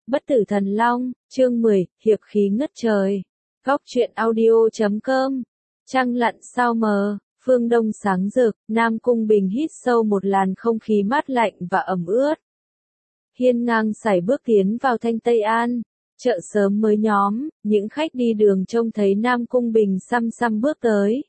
Bất tử thần long, chương 10, hiệp khí ngất trời. Góc truyện audio.com. Trăng lặn sao mờ, phương đông sáng rực, Nam Cung Bình hít sâu một làn không khí mát lạnh và ẩm ướt. Hiên ngang sải bước tiến vào Thanh Tây An. Chợ sớm mới nhóm, những khách đi đường trông thấy Nam Cung Bình xăm xăm bước tới,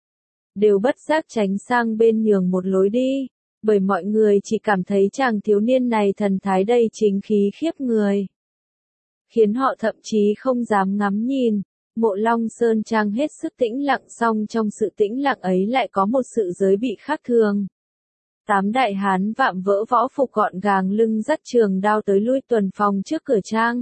đều bất giác tránh sang bên nhường một lối đi, bởi mọi người chỉ cảm thấy chàng thiếu niên này thần thái đầy chính khí khiếp người, khiến họ thậm chí không dám ngắm nhìn. Mộ Long Sơn Trang hết sức tĩnh lặng, song trong sự tĩnh lặng ấy lại có một sự giới bị khác thường. 8 đại hán vạm vỡ võ phục gọn gàng lưng dắt trường đao tới lui tuần phòng trước cửa trang.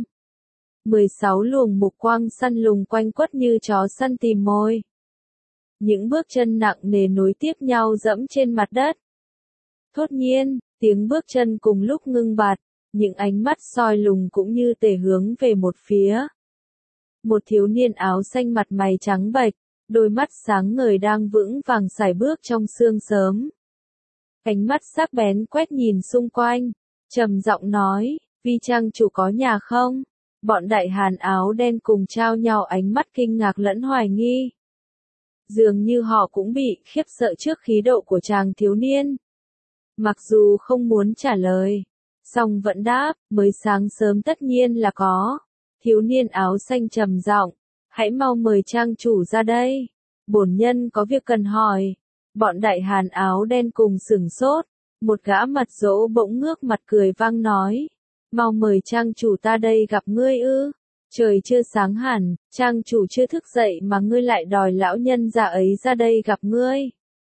16 luồng mục quang săn lùng quanh quất như chó săn tìm mồi. Những bước chân nặng nề nối tiếp nhau dẫm trên mặt đất. Thốt nhiên, tiếng bước chân cùng lúc ngưng bặt, những ánh mắt soi lùng cũng như tề hướng về một phía. Một thiếu niên áo xanh mặt mày trắng bệch, đôi mắt sáng ngời đang vững vàng sải bước trong sương sớm. Ánh mắt sắc bén quét nhìn xung quanh, trầm giọng nói, Vi trang chủ có nhà không? Bọn đại hàn áo đen cùng trao nhau ánh mắt kinh ngạc lẫn hoài nghi. Dường như họ cũng bị khiếp sợ trước khí độ của chàng thiếu niên. Mặc dù không muốn trả lời, song vẫn đáp, mới sáng sớm tất nhiên là có. Thiếu niên áo xanh trầm giọng, hãy mau mời trang chủ ra đây. Bổn nhân có việc cần hỏi. Bọn đại hàn áo đen cùng sửng sốt. Một gã mặt dỗ bỗng ngước mặt cười vang nói, mau mời trang chủ ta đây gặp ngươi ư? Trời chưa sáng hẳn, trang chủ chưa thức dậy mà ngươi lại đòi lão nhân già ấy ra đây gặp ngươi.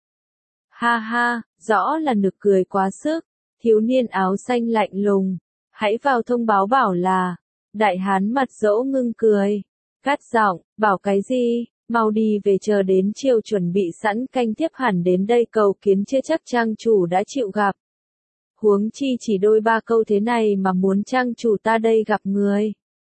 Ha ha, rõ là nực cười quá sức. Thiếu niên áo xanh lạnh lùng, hãy vào thông báo bảo là. Đại hán mặt dỗ ngưng cười, cắt giọng, bảo cái gì, mau đi về, chờ đến chiều chuẩn bị sẵn canh tiếp hẳn đến đây cầu kiến, chưa chắc trang chủ đã chịu gặp. Huống chi chỉ đôi ba câu thế này mà muốn trang chủ ta đây gặp người.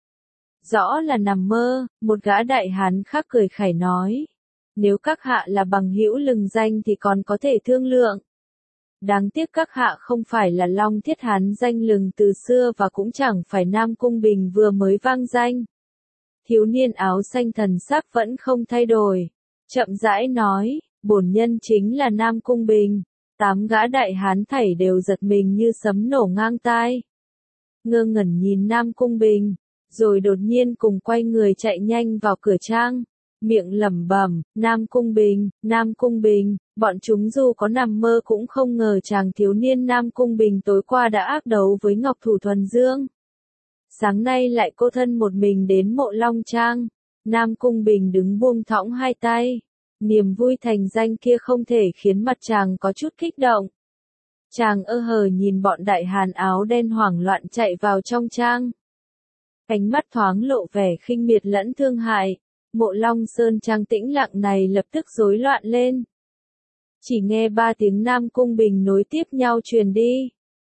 Rõ là nằm mơ, một gã đại hán khác cười khẩy nói. Nếu các hạ là bằng hữu lừng danh thì còn có thể thương lượng. Đáng tiếc các hạ không phải là Long Thiết Hán danh lừng từ xưa và cũng chẳng phải Nam Cung Bình vừa mới vang danh. Thiếu niên áo xanh thần sắc vẫn không thay đổi. Chậm rãi nói, bổn nhân chính là Nam Cung Bình. 8 gã đại hán thảy đều giật mình như sấm nổ ngang tai. Ngơ ngẩn nhìn Nam Cung Bình, rồi đột nhiên cùng quay người chạy nhanh vào cửa trang. Miệng lẩm bẩm, Nam Cung Bình, Nam Cung Bình, bọn chúng dù có nằm mơ cũng không ngờ chàng thiếu niên Nam Cung Bình tối qua đã ác đấu với Ngọc Thủ Thuần Dương. Sáng nay lại cô thân một mình đến Mộ Long Trang. Nam Cung Bình đứng buông thõng hai tay. Niềm vui thành danh kia không thể khiến mặt chàng có chút kích động. Chàng ơ hờ nhìn bọn đại hàn áo đen hoảng loạn chạy vào trong trang. Ánh mắt thoáng lộ vẻ khinh miệt lẫn thương hại. Mộ Long Sơn Trang tĩnh lặng này lập tức rối loạn lên. Chỉ nghe 3 tiếng Nam Cung Bình nối tiếp nhau truyền đi.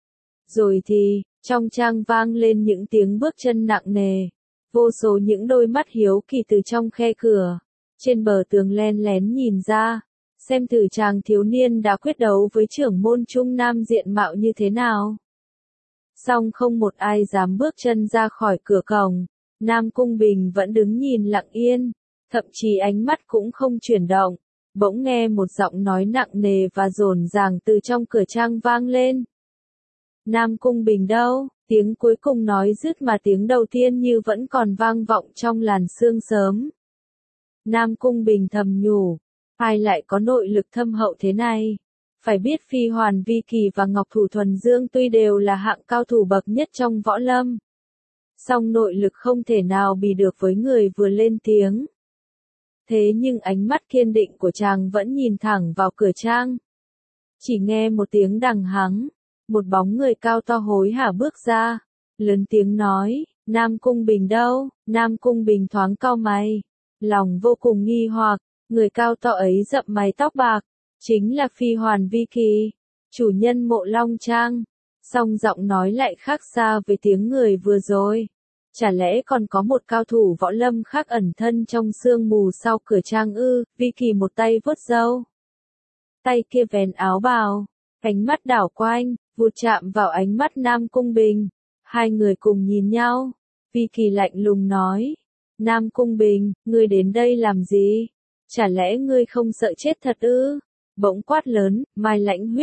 Rồi thì, trong trang vang lên những tiếng bước chân nặng nề. Vô số những đôi mắt hiếu kỳ từ trong khe cửa, trên bờ tường len lén nhìn ra, xem thử chàng thiếu niên đã quyết đấu với trưởng môn Trung Nam diện mạo như thế nào. Song không một ai dám bước chân ra khỏi cửa cổng. Nam Cung Bình vẫn đứng nhìn lặng yên, thậm chí ánh mắt cũng không chuyển động. Bỗng nghe một giọng nói nặng nề và dồn dàng từ trong cửa trang vang lên. Nam Cung Bình đâu? Tiếng cuối cùng nói dứt mà tiếng đầu tiên như vẫn còn vang vọng trong làn sương sớm. Nam Cung Bình thầm nhủ, ai lại có nội lực thâm hậu thế này? Phải biết Phi Hoàn Vi Kỳ và Ngọc Thủ Thuần Dương tuy đều là hạng cao thủ bậc nhất trong võ lâm, song nội lực không thể nào bì được với người vừa lên tiếng. Thế nhưng ánh mắt kiên định của chàng vẫn nhìn thẳng vào cửa trang. Chỉ nghe một tiếng đằng hắng, một bóng người cao to hối hả bước ra, lớn tiếng nói, Nam Cung Bình đâu? Nam Cung Bình thoáng cau mày, lòng vô cùng nghi hoặc, người cao to ấy rậm mày tóc bạc, chính là Phi Hoàn Vi Kỳ, chủ nhân Mộ Long Trang. Song giọng nói lại khác xa với tiếng người vừa rồi. Chả lẽ còn có một cao thủ võ lâm khác ẩn thân trong sương mù sau cửa trang ư? Vi Kỳ một tay vuốt râu, tay kia vén áo bào, ánh mắt đảo quanh, vụt chạm vào ánh mắt Nam Cung Bình. Hai người cùng nhìn nhau. Vi Kỳ lạnh lùng nói. Nam Cung Bình, ngươi đến đây làm gì? Chả lẽ ngươi không sợ chết thật ư? Bỗng quát lớn, Mai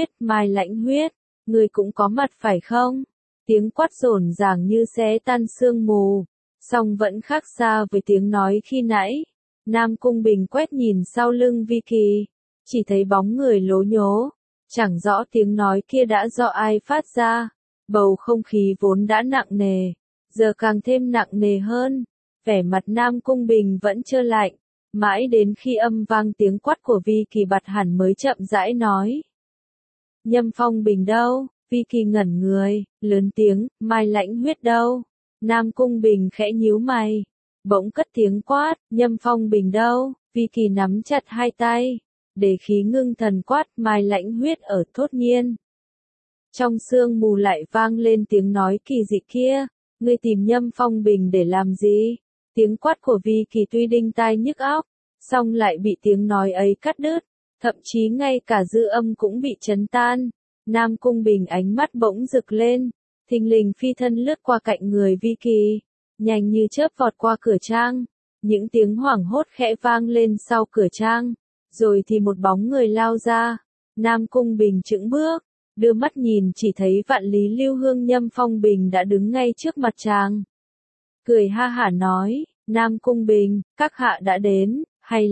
Lãnh Huyết, ngươi cũng có mặt phải không? Tiếng quát rồn ràng như xé tan sương mù, song vẫn khác xa với tiếng nói khi nãy. Nam Cung Bình quét nhìn sau lưng Vi Kỳ, chỉ thấy bóng người lố nhố, chẳng rõ tiếng nói kia đã do ai phát ra. Bầu không khí vốn đã nặng nề, giờ càng thêm nặng nề hơn. Vẻ mặt Nam Cung Bình vẫn trơ lạnh, mãi đến khi âm vang tiếng quát của Vi Kỳ bặt hẳn mới chậm rãi nói. Nhâm Phong Bình đâu? Vi Kỳ ngẩn người, lớn tiếng, Mai Lãnh Huyết đâu? Nam Cung Bình khẽ nhíu mày, bỗng cất tiếng quát, Nhâm Phong Bình đâu? Vi Kỳ nắm chặt hai tay, để khí ngưng thần quát, Mai Lãnh Huyết ở Thốt Nhiên. Trong sương mù lại vang lên tiếng nói kỳ dị kia, ngươi tìm Nhâm Phong Bình để làm gì? Tiếng quát của Vi Kỳ tuy đinh tai nhức óc, song lại bị tiếng nói ấy cắt đứt, thậm chí ngay cả dư âm cũng bị chấn tan. Nam Cung Bình ánh mắt bỗng rực lên, thình lình phi thân lướt qua cạnh người Vi Kỳ, nhanh như chớp vọt qua cửa trang. Những tiếng hoảng hốt khẽ vang lên sau cửa trang, rồi thì một bóng người lao ra. Nam Cung Bình chững bước, đưa mắt nhìn chỉ thấy Vạn Lý Lưu Hương Nhâm Phong Bình đã đứng ngay trước mặt chàng. Cười ha hả nói, Nam Cung Bình, các hạ đã đến, hay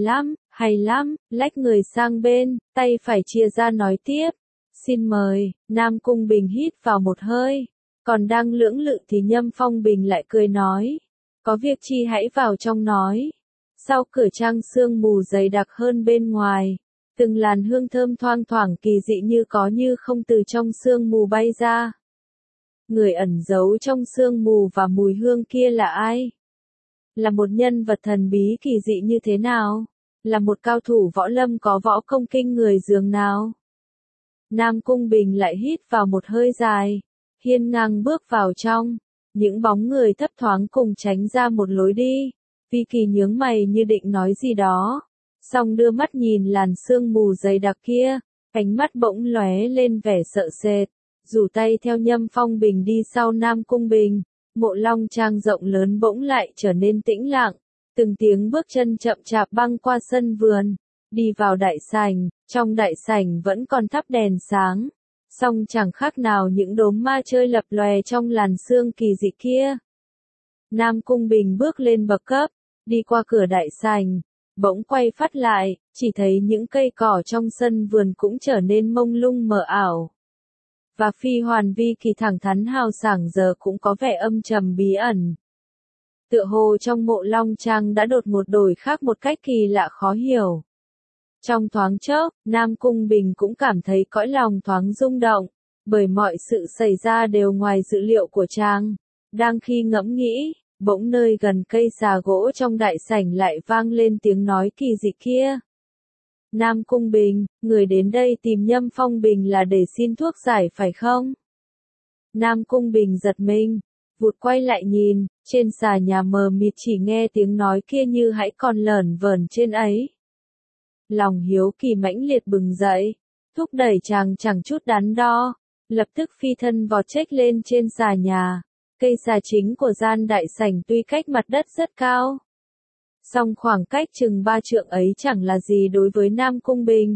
lắm, lách người sang bên, tay phải chia ra nói tiếp. Xin mời. Nam Cung Bình hít vào một hơi, còn đang lưỡng lự thì Nhâm Phong Bình lại cười nói. Có việc chi hãy vào trong nói. Sau cửa trang sương mù dày đặc hơn bên ngoài, từng làn hương thơm thoang thoảng kỳ dị như có như không từ trong sương mù bay ra. Người ẩn giấu trong sương mù và mùi hương kia là ai? Là một nhân vật thần bí kỳ dị như thế nào? Là một cao thủ võ lâm có võ công kinh người dường nào? Nam Cung Bình lại hít vào một hơi dài, hiên ngang bước vào trong. Những bóng người thấp thoáng cùng tránh ra một lối đi. Vi Kỳ nhướng mày như định nói gì đó, song đưa mắt nhìn làn sương mù dày đặc kia, ánh mắt bỗng lóe lên vẻ sợ sệt, rủ tay theo Nhâm Phong Bình đi sau Nam Cung Bình. Mộ Long Trang rộng lớn bỗng lại trở nên tĩnh lặng, từng tiếng bước chân chậm chạp băng qua sân vườn, đi vào đại sảnh. Trong đại sảnh vẫn còn thắp đèn sáng, song chẳng khác nào những đốm ma chơi lập lòe trong làn sương kỳ dị kia. Nam Cung Bình bước lên bậc cấp, đi qua cửa đại sảnh, bỗng quay phát lại, chỉ thấy những cây cỏ trong sân vườn cũng trở nên mông lung mờ ảo. Và Phi Hoàn Vi Kỳ thẳng thắn hào sảng giờ cũng có vẻ âm trầm bí ẩn. Tựa hồ trong Mộ Long Trang đã đột ngột đổi khác một cách kỳ lạ khó hiểu. Trong thoáng chốc, Nam Cung Bình cũng cảm thấy cõi lòng thoáng rung động, bởi mọi sự xảy ra đều ngoài dự liệu của chàng. Đang khi ngẫm nghĩ, bỗng nơi gần cây xà gỗ trong đại sảnh lại vang lên tiếng nói kỳ dị kia. Nam Cung Bình, người đến đây tìm Nhâm Phong Bình là để xin thuốc giải phải không? Nam Cung Bình giật mình, vụt quay lại nhìn, trên xà nhà mờ mịt chỉ nghe tiếng nói kia như hãy còn lởn vởn trên ấy. Lòng hiếu kỳ mãnh liệt bừng dậy, thúc đẩy chàng chẳng chút đắn đo, lập tức phi thân vọt chếch lên trên xà nhà. Cây xà chính của gian đại sảnh tuy cách mặt đất rất cao, song khoảng cách chừng 3 trượng ấy chẳng là gì đối với Nam Cung Bình.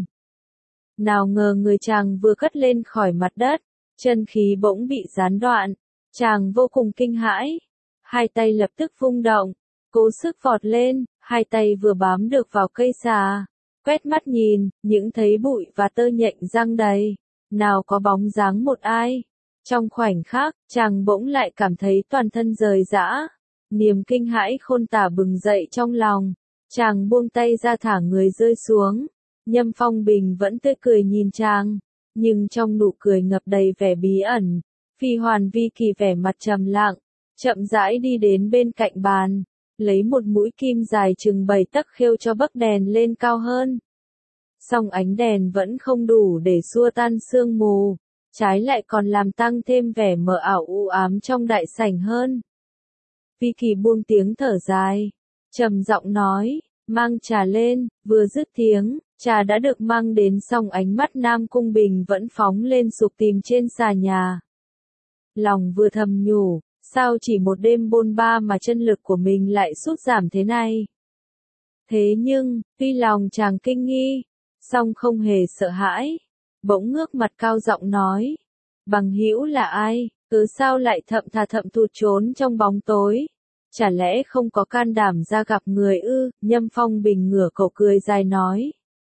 Nào ngờ người chàng vừa cất lên khỏi mặt đất, chân khí bỗng bị gián đoạn, chàng vô cùng kinh hãi, hai tay lập tức vung động, cố sức vọt lên, hai tay vừa bám được vào cây xà, quét mắt nhìn, những thấy bụi và tơ nhện giăng đầy, nào có bóng dáng một ai. Trong khoảnh khắc, chàng bỗng lại cảm thấy toàn thân rời rã, niềm kinh hãi khôn tả bừng dậy trong lòng, chàng buông tay ra thả người rơi xuống. Nhâm Phong Bình vẫn tươi cười nhìn chàng, nhưng trong nụ cười ngập đầy vẻ bí ẩn. Phi Hoàn Vi Kỳ vẻ mặt trầm lặng, chậm rãi đi đến bên cạnh bàn, lấy một mũi kim dài chừng 7 tấc khêu cho bấc đèn lên cao hơn. Song ánh đèn vẫn không đủ để xua tan sương mù, trái lại còn làm tăng thêm vẻ mờ ảo u ám trong đại sảnh hơn. Vi Kỳ buông tiếng thở dài, trầm giọng nói, mang trà lên. Vừa dứt tiếng, trà đã được mang đến, song ánh mắt Nam Cung Bình vẫn phóng lên sục tìm trên xà nhà. Lòng vừa thầm nhủ, Sao chỉ một đêm bôn ba mà chân lực của mình lại sút giảm thế này? Thế nhưng, tuy lòng chàng kinh nghi, song không hề sợ hãi. Bỗng ngước mặt cao giọng nói. Bằng hữu là ai, cứ sao lại thậm thụt trốn trong bóng tối? Chả lẽ không có can đảm ra gặp người ư? Nhâm Phong Bình ngửa cổ cười dài nói.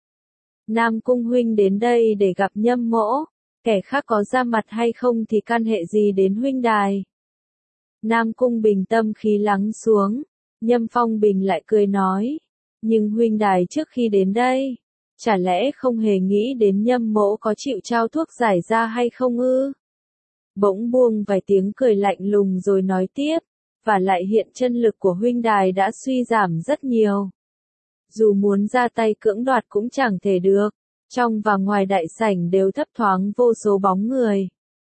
Nam Cung huynh đến đây để gặp Nhâm mỗ, kẻ khác có ra mặt hay không thì can hệ gì đến huynh đài? Nam Cung Bình tâm khí lắng xuống, Nhâm Phong Bình lại cười nói. Nhưng huynh đài trước khi đến đây, chả lẽ không hề nghĩ đến Nhâm mỗ có chịu trao thuốc giải ra hay không ư? Bỗng buông vài tiếng cười lạnh lùng rồi nói tiếp, và lại hiện chân lực của huynh đài đã suy giảm rất nhiều. Dù muốn ra tay cưỡng đoạt cũng chẳng thể được, trong và ngoài đại sảnh đều thấp thoáng vô số bóng người.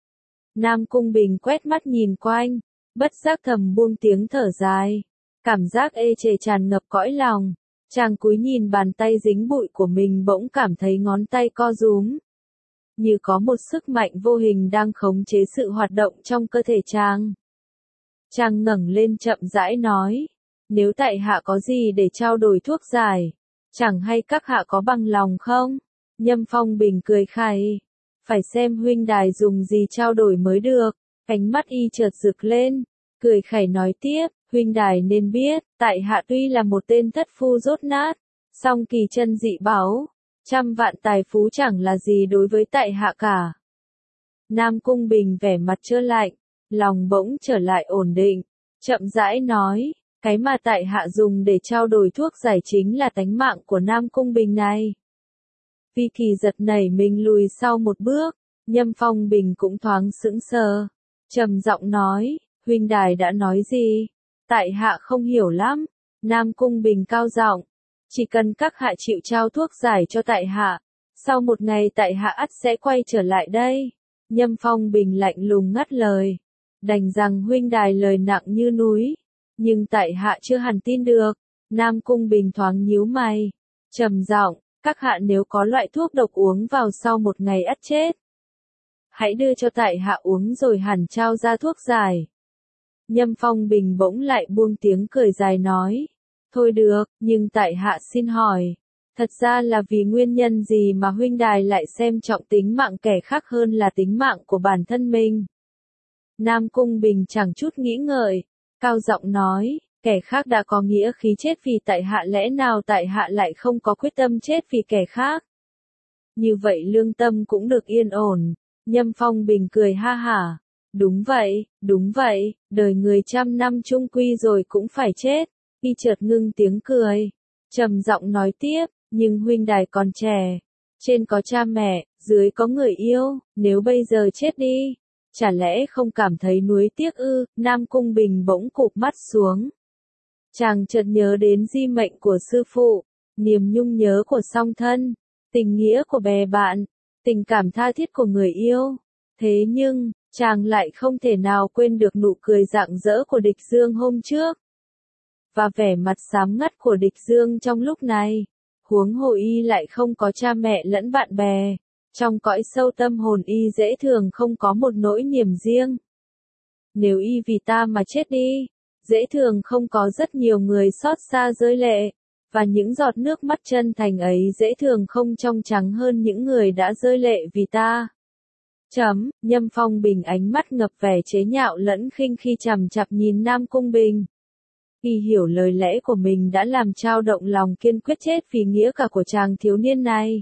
Nam Cung Bình quét mắt nhìn quanh, bất giác thầm buông tiếng thở dài, cảm giác ê chề tràn ngập cõi lòng. Chàng cúi nhìn bàn tay dính bụi của mình bỗng cảm thấy ngón tay co rúm. Như có một sức mạnh vô hình đang khống chế sự hoạt động trong cơ thể chàng. Chàng ngẩng lên chậm rãi nói, nếu tại hạ có gì để trao đổi thuốc giải, chẳng hay các hạ có bằng lòng không? Nhâm Phong Bình cười khẩy, phải xem huynh đài dùng gì trao đổi mới được. Ánh mắt y chợt rực lên, cười khẩy nói tiếp, huynh đài nên biết, tại hạ tuy là một tên thất phu dốt nát, song kỳ chân dị báu, trăm vạn tài phú chẳng là gì đối với tại hạ cả. Nam Cung Bình vẻ mặt trơ lạnh, lòng bỗng trở lại ổn định, chậm rãi nói, cái mà tại hạ dùng để trao đổi thuốc giải chính là tánh mạng của Nam Cung Bình này. Vi Kỳ giật nảy mình lùi sau một bước, Nhâm Phong Bình cũng thoáng sững sờ, trầm giọng nói, huynh đài đã nói gì? Tại hạ không hiểu lắm. Nam Cung Bình cao giọng, chỉ cần các hạ chịu trao thuốc giải cho tại hạ, sau một ngày tại hạ ắt sẽ quay trở lại đây. Nhâm Phong Bình lạnh lùng ngắt lời, đành rằng huynh đài lời nặng như núi, nhưng tại hạ chưa hẳn tin được. Nam Cung Bình thoáng nhíu mày, trầm giọng, các hạ nếu có loại thuốc độc uống vào sau một ngày ắt chết, hãy đưa cho tại hạ uống rồi hẳn trao ra thuốc giải. Nhâm Phong Bình bỗng lại buông tiếng cười dài nói, thôi được, nhưng tại hạ xin hỏi, thật ra là vì nguyên nhân gì mà huynh đài lại xem trọng tính mạng kẻ khác hơn là tính mạng của bản thân mình? Nam Cung Bình chẳng chút nghĩ ngợi, cao giọng nói, kẻ khác đã có nghĩa khí chết vì tại hạ, lẽ nào tại hạ lại không có quyết tâm chết vì kẻ khác? Như vậy lương tâm cũng được yên ổn. Nhâm Phong Bình cười ha hả, đúng vậy, đời người trăm năm chung quy rồi cũng phải chết. Y chợt ngưng tiếng cười, trầm giọng nói tiếp, nhưng huynh đài còn trẻ, trên có cha mẹ, dưới có người yêu, nếu bây giờ chết đi, chả lẽ không cảm thấy nuối tiếc ư? Nam Cung Bình bỗng cụp mắt xuống. Chàng chợt nhớ đến di mệnh của sư phụ, niềm nhung nhớ của song thân, tình nghĩa của bè bạn, tình cảm tha thiết của người yêu. Thế nhưng, chàng lại không thể nào quên được nụ cười rạng rỡ của Địch Dương hôm trước, và vẻ mặt xám ngắt của Địch Dương trong lúc này. Huống hồ y lại không có cha mẹ lẫn bạn bè, trong cõi sâu tâm hồn y dễ thường không có một nỗi niềm riêng. Nếu y vì ta mà chết đi, dễ thường không có rất nhiều người xót xa rơi lệ, và những giọt nước mắt chân thành ấy dễ thường không trong trắng hơn những người đã rơi lệ vì ta. Nhâm Phong Bình ánh mắt ngập vẻ chế nhạo lẫn khinh khi chằm chằm nhìn Nam Cung Bình. Y hiểu lời lẽ của mình đã làm trao động lòng kiên quyết chết vì nghĩa cả của chàng thiếu niên này.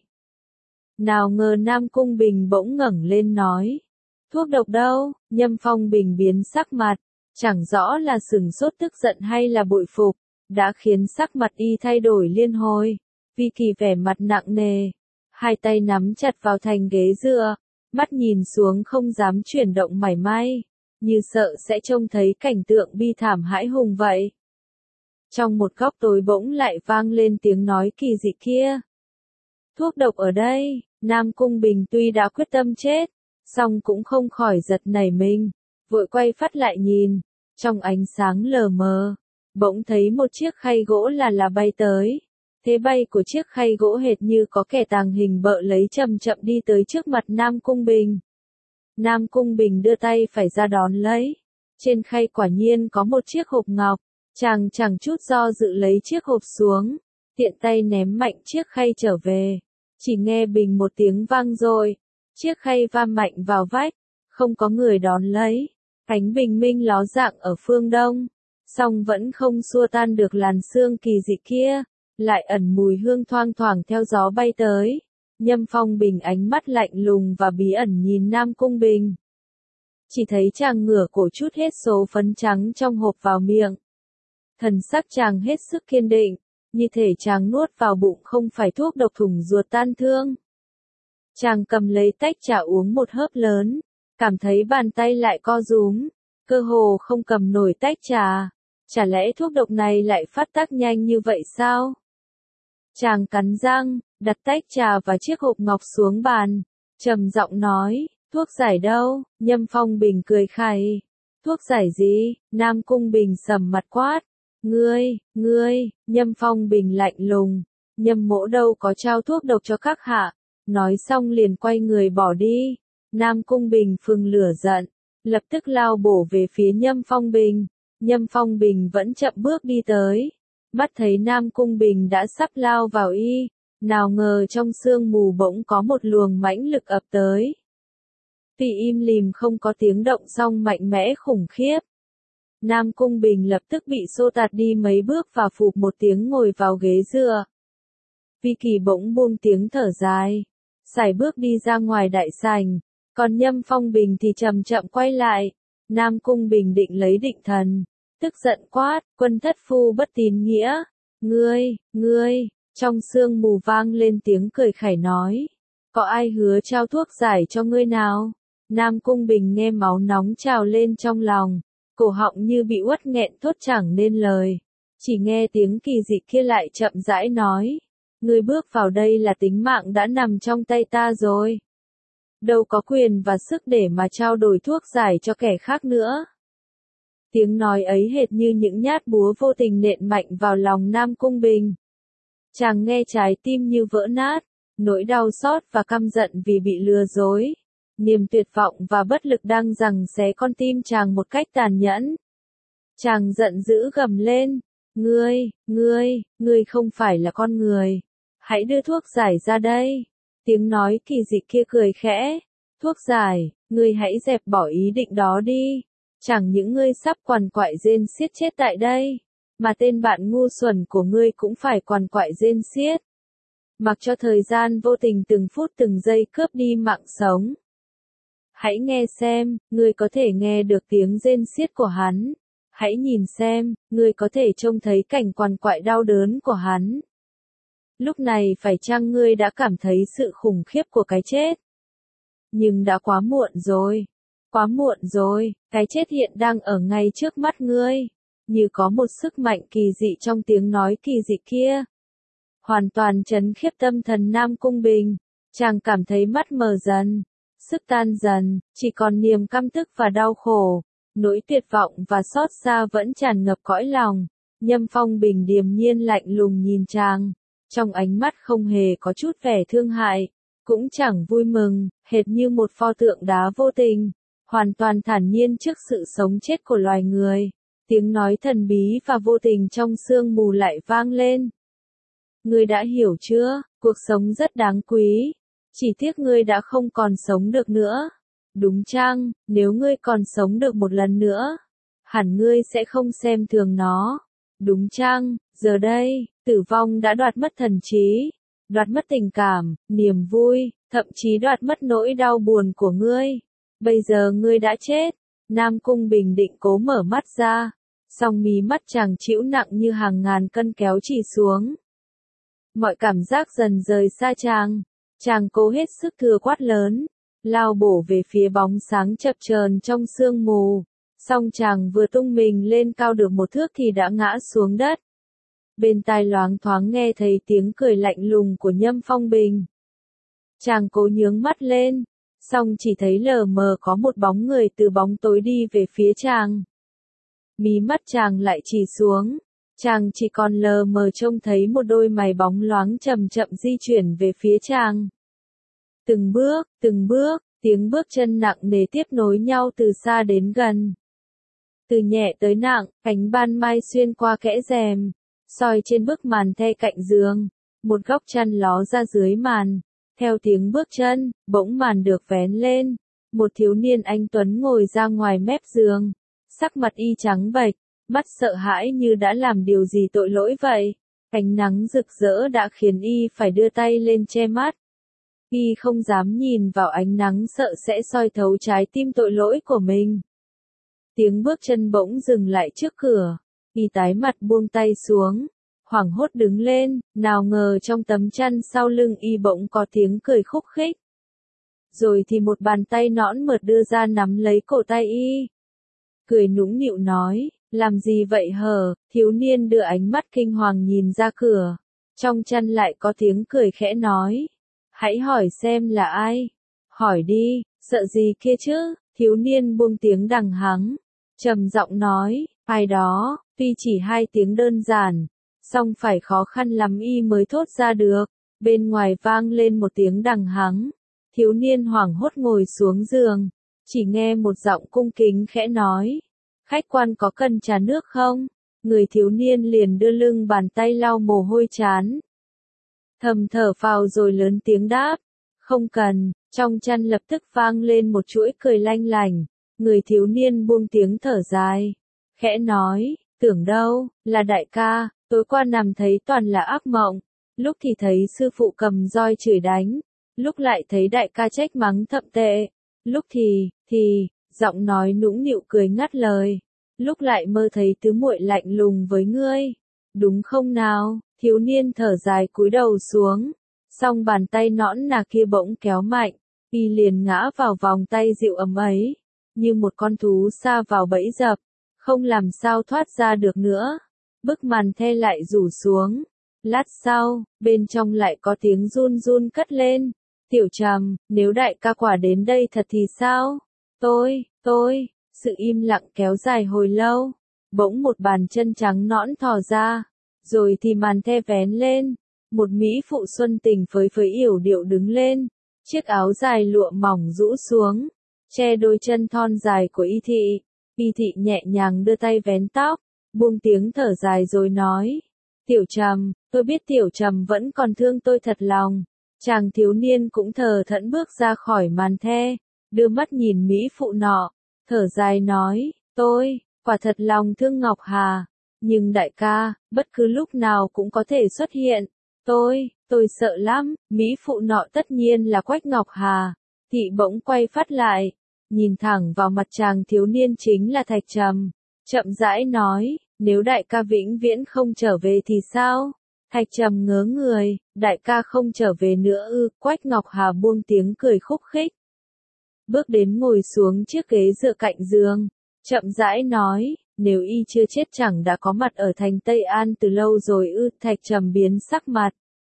Nào ngờ Nam Cung Bình bỗng ngẩng lên nói, thuốc độc đâu? Nhâm Phong Bình biến sắc mặt, chẳng rõ là sửng sốt tức giận hay là bội phục, đã khiến sắc mặt y thay đổi liên hồi. Vi Kỳ vẻ mặt nặng nề, hai tay nắm chặt vào thành ghế dựa, mắt nhìn xuống không dám chuyển động mảy may, như sợ sẽ trông thấy cảnh tượng bi thảm hãi hùng vậy. Trong một góc tối bỗng lại vang lên tiếng nói kỳ dị kia. Thuốc độc ở đây. Nam Cung Bình tuy đã quyết tâm chết, song cũng không khỏi giật nảy mình, vội quay phát lại nhìn, trong ánh sáng lờ mờ, bỗng thấy một chiếc khay gỗ là bay tới. Thế bay của chiếc khay gỗ hệt như có kẻ tàng hình bợ lấy chậm chậm đi tới trước mặt Nam Cung Bình. Nam Cung Bình đưa tay phải ra đón lấy, Trên khay quả nhiên có một chiếc hộp ngọc, chàng chẳng chút do dự lấy chiếc hộp xuống, tiện tay ném mạnh chiếc khay trở về. Chỉ nghe bình một tiếng vang rồi, chiếc khay va mạnh vào vách, không có người đón lấy. Ánh bình minh ló dạng ở phương đông, song vẫn không xua tan được làn sương kỳ dị kia, lại ẩn mùi hương thoang thoảng theo gió bay tới. Nhâm Phong Bình ánh mắt lạnh lùng và bí ẩn nhìn Nam Cung Bình. Chỉ thấy chàng ngửa cổ chút hết số phấn trắng trong hộp vào miệng. Thần sắc chàng hết sức kiên định, như thể chàng nuốt vào bụng không phải thuốc độc thủng ruột tan thương. Chàng cầm lấy tách trà uống một hớp lớn, cảm thấy bàn tay lại co rúm, cơ hồ không cầm nổi tách trà. Chả lẽ thuốc độc này lại phát tác nhanh như vậy sao? Chàng cắn răng, đặt tách trà và chiếc hộp ngọc xuống bàn, trầm giọng nói, thuốc giải đâu? Nhâm Phong Bình cười khẩy. Thuốc giải gì? Nam Cung Bình sầm mặt quát. Ngươi, Nhâm Phong Bình lạnh lùng. Nhâm mỗ đâu có trao thuốc độc cho các hạ. Nói xong liền quay người bỏ đi. Nam Cung Bình phừng lửa giận, lập tức lao bổ về phía Nhâm Phong Bình. Nhâm Phong Bình vẫn chậm bước đi tới. Mắt thấy Nam Cung Bình đã sắp lao vào y, nào ngờ trong sương mù bỗng có một luồng mãnh lực ập tới. Tuy im lìm không có tiếng động song mạnh mẽ khủng khiếp. Nam Cung Bình lập tức bị xô tạt đi mấy bước và phụp một tiếng ngồi vào ghế dựa. Vi Kỳ bỗng buông tiếng thở dài, sải bước đi ra ngoài đại sảnh, còn Nhâm Phong Bình thì chậm chậm quay lại. Nam Cung Bình định lấy định thần, tức giận quát, quân thất phu bất tín nghĩa. Ngươi, trong sương mù vang lên tiếng cười khẩy nói. Có ai hứa trao thuốc giải cho ngươi nào? Nam Cung Bình nghe máu nóng trào lên trong lòng, cổ họng như bị uất nghẹn thốt chẳng nên lời. Chỉ nghe tiếng kỳ dị kia lại chậm rãi nói. Ngươi bước vào đây là tính mạng đã nằm trong tay ta rồi. Đâu có quyền và sức để mà trao đổi thuốc giải cho kẻ khác nữa. Tiếng nói ấy hệt như những nhát búa vô tình nện mạnh vào lòng Nam Cung Bình. Chàng nghe trái tim như vỡ nát, nỗi đau xót và căm giận vì bị lừa dối. Niềm tuyệt vọng và bất lực đang giằng xé con tim chàng một cách tàn nhẫn. Chàng giận dữ gầm lên. Ngươi không phải là con người. Hãy đưa thuốc giải ra đây. Tiếng nói kỳ dị kia cười khẽ. Thuốc giải, ngươi hãy dẹp bỏ ý định đó đi. Chẳng những ngươi sắp quằn quại rên xiết chết tại đây, mà tên bạn ngu xuẩn của ngươi cũng phải quằn quại rên xiết. Mặc cho thời gian vô tình từng phút từng giây cướp đi mạng sống. Hãy nghe xem, ngươi có thể nghe được tiếng rên xiết của hắn. Hãy nhìn xem, ngươi có thể trông thấy cảnh quằn quại đau đớn của hắn. Lúc này phải chăng ngươi đã cảm thấy sự khủng khiếp của cái chết? Nhưng đã quá muộn rồi. Quá muộn rồi, cái chết hiện đang ở ngay trước mắt ngươi. Như có một sức mạnh kỳ dị trong tiếng nói kỳ dị kia. Hoàn toàn trấn khiếp tâm thần Nam Cung Bình. Chàng cảm thấy mắt mờ dần, sức tan dần, chỉ còn niềm căm tức và đau khổ. Nỗi tuyệt vọng và xót xa vẫn tràn ngập cõi lòng. Nhâm Phong Bình điềm nhiên lạnh lùng nhìn chàng. Trong ánh mắt không hề có chút vẻ thương hại, cũng chẳng vui mừng, hệt như một pho tượng đá vô tình. Hoàn toàn thản nhiên trước sự sống chết của loài người. Tiếng nói thần bí và vô tình trong sương mù lại vang lên. Ngươi đã hiểu chưa, cuộc sống rất đáng quý. Chỉ tiếc ngươi đã không còn sống được nữa. Đúng chăng, nếu ngươi còn sống được một lần nữa, hẳn ngươi sẽ không xem thường nó. Đúng chăng, giờ đây, tử vong đã đoạt mất thần trí, đoạt mất tình cảm, niềm vui, thậm chí đoạt mất nỗi đau buồn của ngươi. Bây giờ ngươi đã chết. Nam Cung Bình định cố mở mắt ra, song mí mắt chàng chịu nặng như hàng ngàn cân kéo chỉ xuống. Mọi cảm giác dần rời xa chàng. Chàng cố hết sức thừa quát lớn, lao bổ về phía bóng sáng chập chờn trong sương mù. Song chàng vừa tung mình lên cao được một thước thì đã ngã xuống đất. Bên tai loáng thoáng nghe thấy tiếng cười lạnh lùng của Nhâm Phong Bình. Chàng cố nhướng mắt lên, song chỉ thấy lờ mờ có một bóng người từ bóng tối đi về phía chàng. Mí mắt chàng lại chỉ xuống, chàng chỉ còn lờ mờ trông thấy một đôi mày bóng loáng chậm chậm di chuyển về phía chàng. Từng bước, tiếng bước chân nặng nề tiếp nối nhau từ xa đến gần. Từ nhẹ tới nặng, cánh ban mai xuyên qua kẽ rèm, soi trên bức màn the cạnh giường, một góc chăn ló ra dưới màn. Theo tiếng bước chân, bỗng màn được vén lên, một thiếu niên anh tuấn ngồi ra ngoài mép giường, sắc mặt y trắng bệch, mắt sợ hãi như đã làm điều gì tội lỗi vậy. Ánh nắng rực rỡ đã khiến y phải đưa tay lên che mắt. Y không dám nhìn vào ánh nắng sợ sẽ soi thấu trái tim tội lỗi của mình. Tiếng bước chân bỗng dừng lại trước cửa, y tái mặt buông tay xuống, hoảng hốt đứng lên, nào ngờ trong tấm chăn sau lưng y bỗng có tiếng cười khúc khích. Rồi thì một bàn tay nõn mượt đưa ra nắm lấy cổ tay y. Cười nũng nịu nói, làm gì vậy hờ, thiếu niên đưa ánh mắt kinh hoàng nhìn ra cửa. Trong chăn lại có tiếng cười khẽ nói, hãy hỏi xem là ai. Hỏi đi, sợ gì kia chứ, thiếu niên buông tiếng đằng hắng, trầm giọng nói, ai đó, tuy chỉ hai tiếng đơn giản, song phải khó khăn lắm y mới thốt ra được. Bên ngoài vang lên một tiếng đằng hắng, thiếu niên hoảng hốt ngồi xuống giường, chỉ nghe một giọng cung kính khẽ nói, khách quan có cần trà nước không? Người thiếu niên liền đưa lưng bàn tay lau mồ hôi trán. Thầm thở phào rồi lớn tiếng đáp, không cần. Trong chăn lập tức vang lên một chuỗi cười lanh lành, người thiếu niên buông tiếng thở dài, khẽ nói, tưởng đâu, là đại ca, tối qua nằm thấy toàn là ác mộng, lúc thì thấy sư phụ cầm roi chửi đánh, lúc lại thấy đại ca trách mắng thậm tệ, lúc thì, giọng nói nũng nịu cười ngắt lời, lúc lại mơ thấy tứ muội lạnh lùng với ngươi, đúng không nào? Thiếu niên thở dài cúi đầu xuống, song bàn tay nõn nà kia bỗng kéo mạnh, y liền ngã vào vòng tay dịu ấm ấy, như một con thú sa vào bẫy dập, không làm sao thoát ra được nữa. Bức màn the lại rủ xuống, lát sau, bên trong lại có tiếng run run cất lên, tiểu Trầm, nếu đại ca quả đến đây thật thì sao? Tôi, sự im lặng kéo dài hồi lâu, bỗng một bàn chân trắng nõn thò ra, rồi thì màn the vén lên, một mỹ phụ xuân tình phới phới yểu điệu đứng lên, chiếc áo dài lụa mỏng rũ xuống, che đôi chân thon dài của y thị nhẹ nhàng đưa tay vén tóc, buông tiếng thở dài rồi nói, tiểu Trầm, tôi biết tiểu Trầm vẫn còn thương tôi thật lòng. Chàng thiếu niên cũng thờ thẫn bước ra khỏi màn the, đưa mắt nhìn mỹ phụ nọ, thở dài nói, tôi, quả thật lòng thương Ngọc Hà, nhưng đại ca, bất cứ lúc nào cũng có thể xuất hiện, tôi sợ lắm. Mỹ phụ nọ tất nhiên là Quách Ngọc Hà. Thị bỗng quay phát lại, nhìn thẳng vào mặt chàng thiếu niên chính là Thạch Trầm, chậm rãi nói, nếu đại ca vĩnh viễn không trở về thì sao? Thạch Trầm ngớ người, đại ca không trở về nữa ư? Quách Ngọc Hà buông tiếng cười khúc khích, bước đến ngồi xuống chiếc ghế dựa cạnh giường, chậm rãi nói, nếu y chưa chết chẳng đã có mặt ở thành Tây An từ lâu rồi ư? Thạch Trầm biến sắc mặt,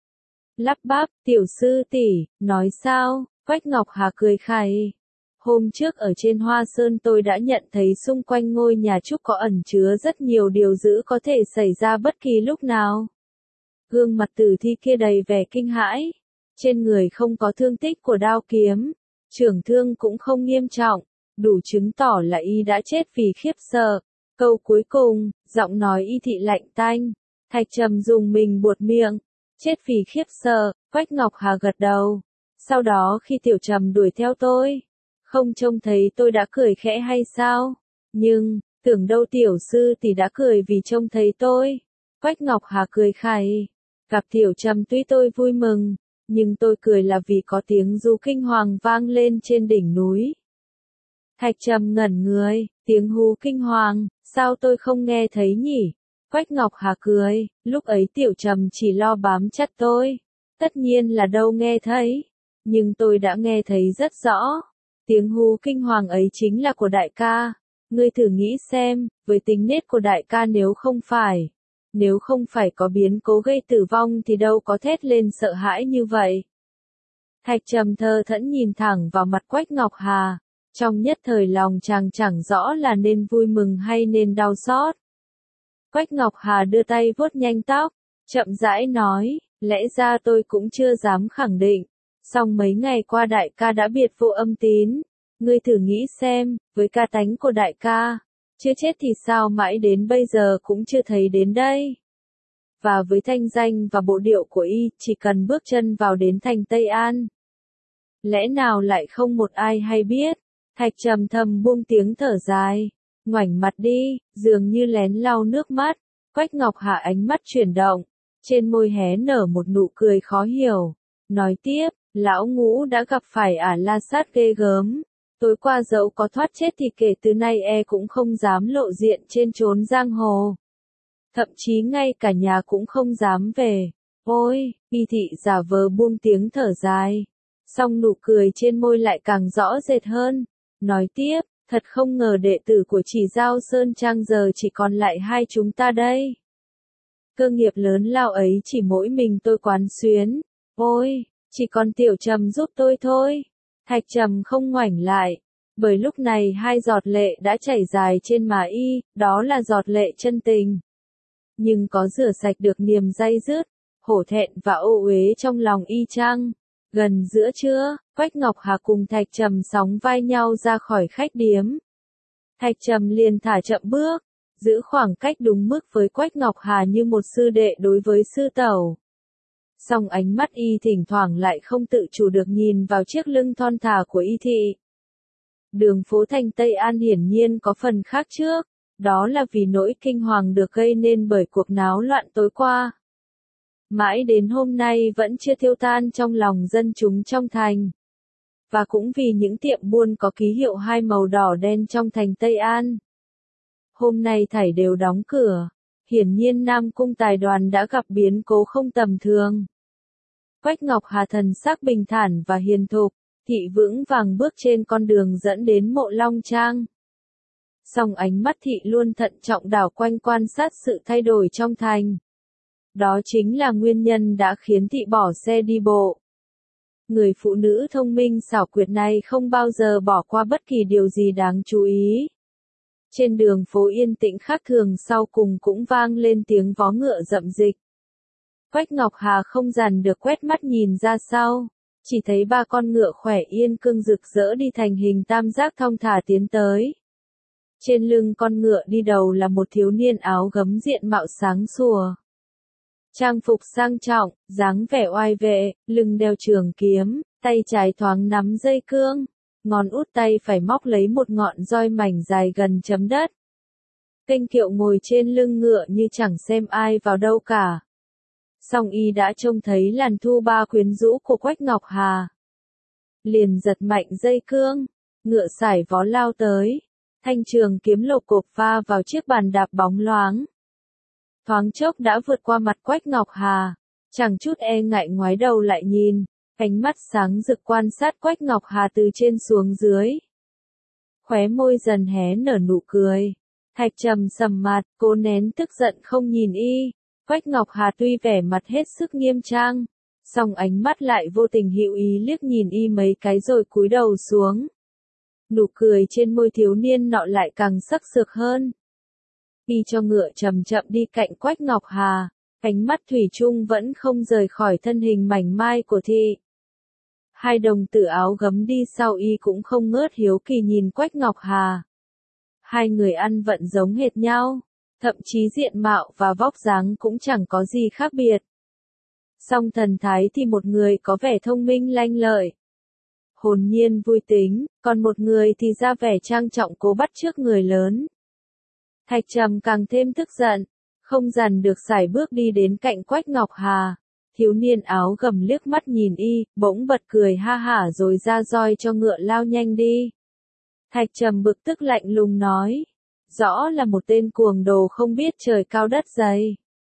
lắp bắp, tiểu sư tỷ, nói sao? Quách Ngọc Hà cười khẩy, hôm trước ở trên Hoa Sơn tôi đã nhận thấy xung quanh ngôi nhà trúc có ẩn chứa rất nhiều điều dữ có thể xảy ra bất kỳ lúc nào. Gương mặt tử thi kia đầy vẻ kinh hãi, trên người không có thương tích của đao kiếm, chưởng thương cũng không nghiêm trọng, đủ chứng tỏ là y đã chết vì khiếp sợ. Câu cuối cùng, giọng nói y thị lạnh tanh, Thạch Trầm dùng mình buột miệng, chết vì khiếp sợ. Quách Ngọc Hà gật đầu, sau đó khi tiểu Trầm đuổi theo tôi, không trông thấy tôi đã cười khẽ hay sao? Nhưng, tưởng đâu tiểu sư tỷ đã cười vì trông thấy tôi. Quách Ngọc Hà cười khẩy, gặp tiểu Trầm tuy tôi vui mừng, nhưng tôi cười là vì có tiếng ru kinh hoàng vang lên trên đỉnh núi. Thạch Trầm ngẩn người, tiếng hú kinh hoàng, sao tôi không nghe thấy nhỉ? Quách Ngọc Hà cười, lúc ấy tiểu Trầm chỉ lo bám chặt tôi, tất nhiên là đâu nghe thấy, nhưng tôi đã nghe thấy rất rõ. Tiếng hú kinh hoàng ấy chính là của đại ca. Ngươi thử nghĩ xem, với tính nết của đại ca nếu không phải có biến cố gây tử vong thì đâu có thét lên sợ hãi như vậy. Thạch Trầm thờ thẫn nhìn thẳng vào mặt Quách Ngọc Hà, trong nhất thời lòng chàng chẳng rõ là nên vui mừng hay nên đau xót. Quách Ngọc Hà đưa tay vuốt nhanh tóc, chậm rãi nói, lẽ ra tôi cũng chưa dám khẳng định, song mấy ngày qua đại ca đã biệt vô âm tín. Ngươi thử nghĩ xem, với cá tánh của đại ca, Chưa chết thì sao mãi đến bây giờ cũng chưa thấy đến đây. Và với thanh danh và bộ điệu của y, chỉ cần bước chân vào đến thành Tây An. Lẽ nào lại không một ai hay biết? Thạch Trầm thầm buông tiếng thở dài, ngoảnh mặt đi, dường như lén lau nước mắt. Quách Ngọc Hà ánh mắt chuyển động, trên môi hé nở một nụ cười khó hiểu. Nói tiếp, lão Ngũ đã gặp phải La Sát ghê gớm. Tối qua dẫu có thoát chết thì kể từ nay cũng không dám lộ diện trên chốn giang hồ. Thậm chí ngay cả nhà cũng không dám về. Ôi, Y Thị giả vờ buông tiếng thở dài. Song nụ cười trên môi lại càng rõ rệt hơn. Nói tiếp, thật không ngờ đệ tử của Chỉ Giao Sơn Trang giờ chỉ còn lại hai chúng ta đây. Cơ nghiệp lớn lao ấy chỉ mỗi mình tôi quán xuyến. Ôi, chỉ còn Tiểu Trầm giúp tôi thôi. Thạch Trầm không ngoảnh lại, bởi lúc này hai giọt lệ đã chảy dài trên má y, đó là giọt lệ chân tình. Nhưng có rửa sạch được niềm day dứt, hổ thẹn và ô uế trong lòng y chăng? Gần giữa trưa, Quách Ngọc Hà cùng Thạch Trầm sóng vai nhau ra khỏi khách điếm. Thạch Trầm liền thả chậm bước, giữ khoảng cách đúng mức với Quách Ngọc Hà như một sư đệ đối với sư tẩu. Song ánh mắt y thỉnh thoảng lại không tự chủ được nhìn vào chiếc lưng thon thả của Y Thị. Đường phố thành Tây An hiển nhiên có phần khác trước, đó là vì nỗi kinh hoàng được gây nên bởi cuộc náo loạn tối qua. Mãi đến hôm nay vẫn chưa tiêu tan trong lòng dân chúng trong thành. Và cũng vì những tiệm buôn có ký hiệu hai màu đỏ đen trong thành Tây An. Hôm nay thảy đều đóng cửa, hiển nhiên Nam Cung Tài Đoàn đã gặp biến cố không tầm thường. Quách Ngọc Hà thần sắc bình thản và hiền thục, thị vững vàng bước trên con đường dẫn đến Mộ Long Trang. Song ánh mắt thị luôn thận trọng đảo quanh quan sát sự thay đổi trong thành. Đó chính là nguyên nhân đã khiến thị bỏ xe đi bộ. Người phụ nữ thông minh xảo quyệt này không bao giờ bỏ qua bất kỳ điều gì đáng chú ý. Trên đường phố yên tĩnh khác thường sau cùng cũng vang lên tiếng vó ngựa rậm rịch. Quách Ngọc Hà không dằn được quét mắt nhìn ra sau, chỉ thấy ba con ngựa khỏe yên cương rực rỡ đi thành hình tam giác thong thả tiến tới. Trên lưng con ngựa đi đầu là một thiếu niên áo gấm diện mạo sáng sủa. Trang phục sang trọng, dáng vẻ oai vệ, lưng đeo trường kiếm, tay trái thoáng nắm dây cương, ngón út tay phải móc lấy một ngọn roi mảnh dài gần chấm đất. Kênh Kiệu ngồi trên lưng ngựa như chẳng xem ai vào đâu cả. Song y đã trông thấy làn thu ba quyến rũ của Quách Ngọc Hà. Liền giật mạnh dây cương, ngựa sải vó lao tới, thanh trường kiếm lộc cộp pha vào chiếc bàn đạp bóng loáng. Thoáng chốc đã vượt qua mặt Quách Ngọc Hà, chẳng chút e ngại ngoái đầu lại nhìn, ánh mắt sáng rực quan sát Quách Ngọc Hà từ trên xuống dưới. Khóe môi dần hé nở nụ cười. Thạch Trầm sầm mặt, cố nén tức giận không nhìn y. Quách Ngọc Hà tuy vẻ mặt hết sức nghiêm trang, song ánh mắt lại vô tình hữu ý liếc nhìn y mấy cái rồi cúi đầu xuống. Nụ cười trên môi thiếu niên nọ lại càng sắc sược hơn. Y cho ngựa chậm chậm đi cạnh Quách Ngọc Hà, ánh mắt thủy chung vẫn không rời khỏi thân hình mảnh mai của thị. Hai đồng tử áo gấm đi sau y cũng không ngớt hiếu kỳ nhìn Quách Ngọc Hà. Hai người ăn vận giống hệt nhau, thậm chí diện mạo và vóc dáng cũng chẳng có gì khác biệt. Song thần thái thì một người có vẻ thông minh lanh lợi, hồn nhiên vui tính, còn một người thì ra vẻ trang trọng cố bắt chước người lớn. Thạch Trầm càng thêm tức giận, không dằn được sải bước đi đến cạnh Quách Ngọc Hà. Thiếu niên áo gầm liếc mắt nhìn y, bỗng bật cười ha hả rồi ra roi cho ngựa lao nhanh đi. Thạch Trầm bực tức lạnh lùng nói, rõ là một tên cuồng đồ không biết trời cao đất dày.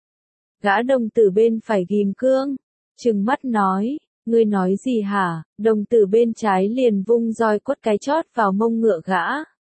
Gã đồng tử bên phải ghim cương, trừng mắt nói, ngươi nói gì hả? Đồng tử bên trái liền vung roi quất cái chót vào mông ngựa gã.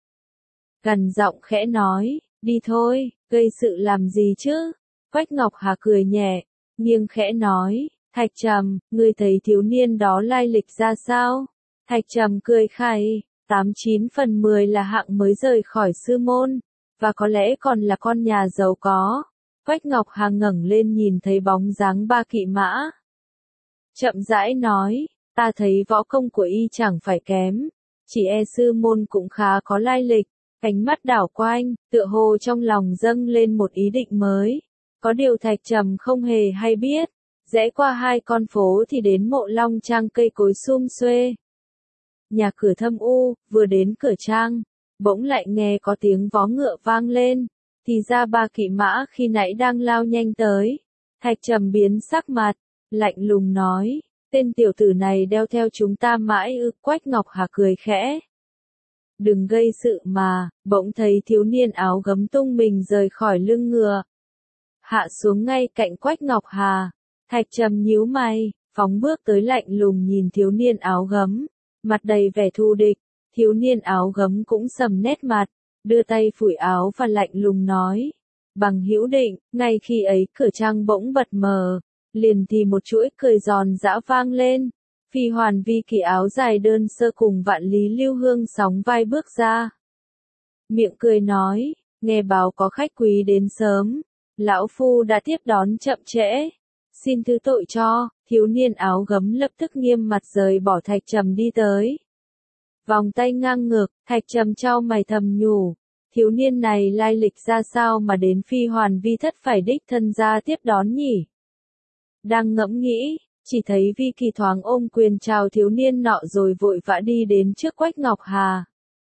Gằn giọng khẽ nói, đi thôi, gây sự làm gì chứ? Quách Ngọc Hà cười nhẹ, nghiêng khẽ nói, Thạch Trầm, ngươi thấy thiếu niên đó lai lịch ra sao? Thạch Trầm cười khẩy, 89 phần 10 là hạng mới rời khỏi sư môn, và có lẽ còn là con nhà giàu có. Quách Ngọc Hà ngẩng lên nhìn thấy bóng dáng ba kỵ mã. Chậm rãi nói, ta thấy võ công của y chẳng phải kém, chỉ e sư môn cũng khá có lai lịch, Ánh mắt đảo quanh, tựa hồ trong lòng dâng lên một ý định mới. Có điều Thạch Trầm không hề hay biết. Rẽ qua 2 con phố thì đến Mộ Long Trang, cây cối sum xuê. Nhà cửa thâm u, vừa đến cửa trang, bỗng lại nghe có tiếng vó ngựa vang lên. Thì ra 3 kỵ mã khi nãy đang lao nhanh tới. Thạch Trầm biến sắc mặt, lạnh lùng nói, tên tiểu tử này đeo theo chúng ta mãi ư? Quách Ngọc Hà cười khẽ. Đừng gây sự mà, bỗng thấy thiếu niên áo gấm tung mình rời khỏi lưng ngựa. Hạ xuống ngay cạnh Quách Ngọc Hà. Thạch Trầm nhíu mày, phóng bước tới lạnh lùng nhìn thiếu niên áo gấm, mặt đầy vẻ thù địch. Thiếu niên áo gấm cũng sầm nét mặt, đưa tay phủi áo và lạnh lùng nói, bằng hữu định. Ngay khi ấy cửa trang bỗng bật mờ, liền thì một chuỗi cười giòn giã vang lên. Phi Hoàn Vi kỳ áo dài đơn sơ cùng Vạn Lý Lưu Hương sóng vai bước ra. Miệng cười nói, nghe báo có khách quý đến sớm, lão phu đã tiếp đón chậm trễ. Xin thứ tội cho. Thiếu niên áo gấm lập tức nghiêm mặt rời bỏ Thạch Trầm đi tới. Vòng tay ngang ngược, Thạch Trầm chau mày thầm nhủ. Thiếu niên này lai lịch ra sao mà đến Phi Hoàn Vi thất phải đích thân ra tiếp đón nhỉ? Đang ngẫm nghĩ, chỉ thấy Vi Kỳ thoáng ôm quyền chào thiếu niên nọ rồi vội vã đi đến trước Quách Ngọc Hà.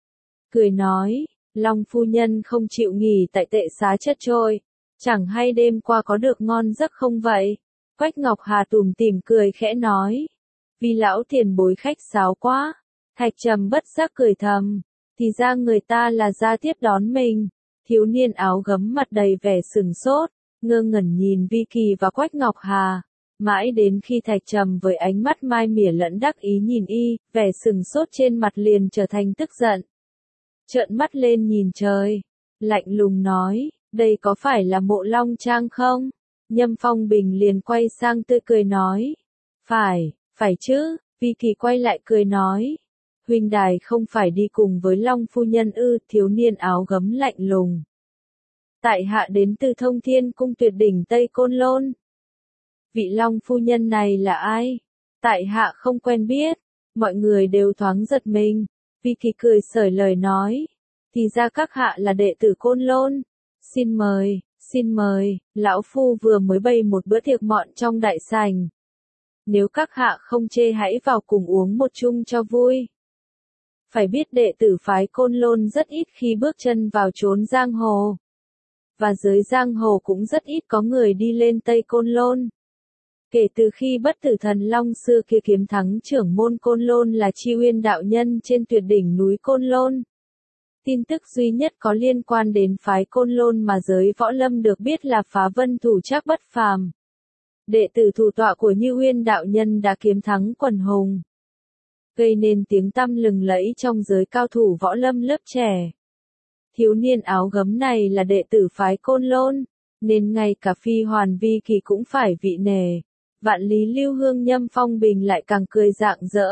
Cười nói, Long phu nhân không chịu nghỉ tại tệ xá chất trôi, chẳng hay đêm qua có được ngon giấc không vậy? Quách Ngọc Hà tủm tỉm cười khẽ nói, vì lão tiền bối khách sáo quá. Thạch Trầm bất giác cười thầm, thì ra người ta là ra tiếp đón mình. Thiếu niên áo gấm mặt đầy vẻ sừng sốt, ngơ ngẩn nhìn Vi Kỳ và Quách Ngọc Hà. Mãi đến khi Thạch Trầm với ánh mắt mai mỉa lẫn đắc ý nhìn y, vẻ sừng sốt trên mặt liền trở thành tức giận. Trợn mắt lên nhìn trời, lạnh lùng nói, đây có phải là Mộ Long Trang không? Nhâm Phong Bình liền quay sang tươi cười nói, phải chứ. Vi Kỳ quay lại cười nói, huynh đài không phải đi cùng với Long phu nhân ư? Thiếu niên áo gấm lạnh lùng. Tại hạ đến từ Thông Thiên Cung tuyệt đỉnh Tây Côn Lôn. Vị Long phu nhân này là ai? Tại hạ không quen biết. Mọi người đều thoáng giật mình. Vi Kỳ cười sởi lời nói, thì ra các hạ là đệ tử Côn Lôn. Xin mời, lão phu vừa mới bày một bữa tiệc mọn trong đại sảnh. Nếu các hạ không chê hãy vào cùng uống một chung cho vui. Phải biết đệ tử phái Côn Lôn rất ít khi bước chân vào chốn giang hồ. Và dưới giang hồ cũng rất ít có người đi lên Tây Côn Lôn. Kể từ khi bất tử thần Long xưa kia kiếm thắng trưởng môn Côn Lôn là Chi Uyên đạo nhân trên tuyệt đỉnh núi Côn Lôn. Tin tức duy nhất có liên quan đến phái Côn Lôn mà giới võ lâm được biết là Phá Vân thủ Trác Bất Phàm. Đệ tử thủ tọa của Như Uyên đạo nhân đã kiếm thắng quần hùng, gây nên tiếng tăm lừng lẫy trong giới cao thủ võ lâm lớp trẻ. Thiếu niên áo gấm này là đệ tử phái Côn Lôn, nên ngay cả Phi Hoàn Vi Kỳ cũng phải vị nể. Vạn Lý Lưu Hương Nhâm Phong Bình lại càng cười rạng rỡ.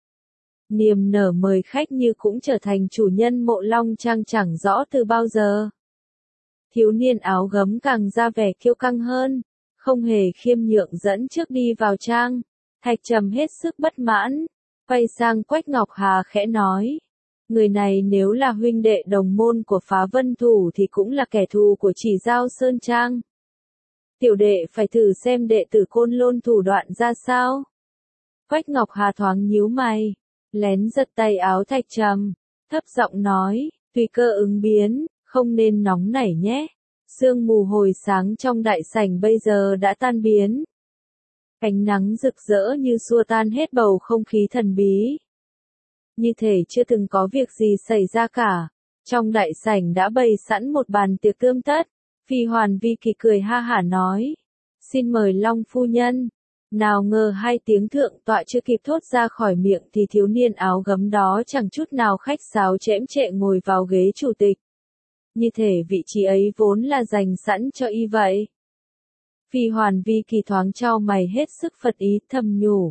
Niềm nở mời khách như cũng trở thành chủ nhân Mộ Long Trang chẳng rõ từ bao giờ. Thiếu niên áo gấm càng ra vẻ kiêu căng hơn, không hề khiêm nhượng dẫn trước đi vào trang. Thạch Trầm hết sức bất mãn, quay sang Quách Ngọc Hà khẽ nói, người này nếu là huynh đệ đồng môn của Phá Vân thủ thì cũng là kẻ thù của Chỉ Giao Sơn Trang. Tiểu đệ phải thử xem đệ tử Côn Lôn thủ đoạn ra sao. Quách Ngọc Hà thoáng nhíu mày, lén giật tay áo Thạch Trầm, thấp giọng nói, tùy cơ ứng biến, không nên nóng nảy nhé. Sương mù hồi sáng trong đại sảnh bây giờ đã tan biến. Ánh nắng rực rỡ như xua tan hết bầu không khí thần bí. Như thể chưa từng có việc gì xảy ra cả. Trong đại sảnh đã bày sẵn một bàn tiệc tươm tất. Phi Hoàn Vi Kỳ cười ha hả nói, xin mời Long phu nhân. Nào ngờ 2 tiếng thượng tọa chưa kịp thốt ra khỏi miệng thì thiếu niên áo gấm đó chẳng chút nào khách sáo chễm chệ ngồi vào ghế chủ tịch. Như thể vị trí ấy vốn là dành sẵn cho y vậy. Phi Hoàn Vi Kỳ thoáng chau mày hết sức phật ý thầm nhủ.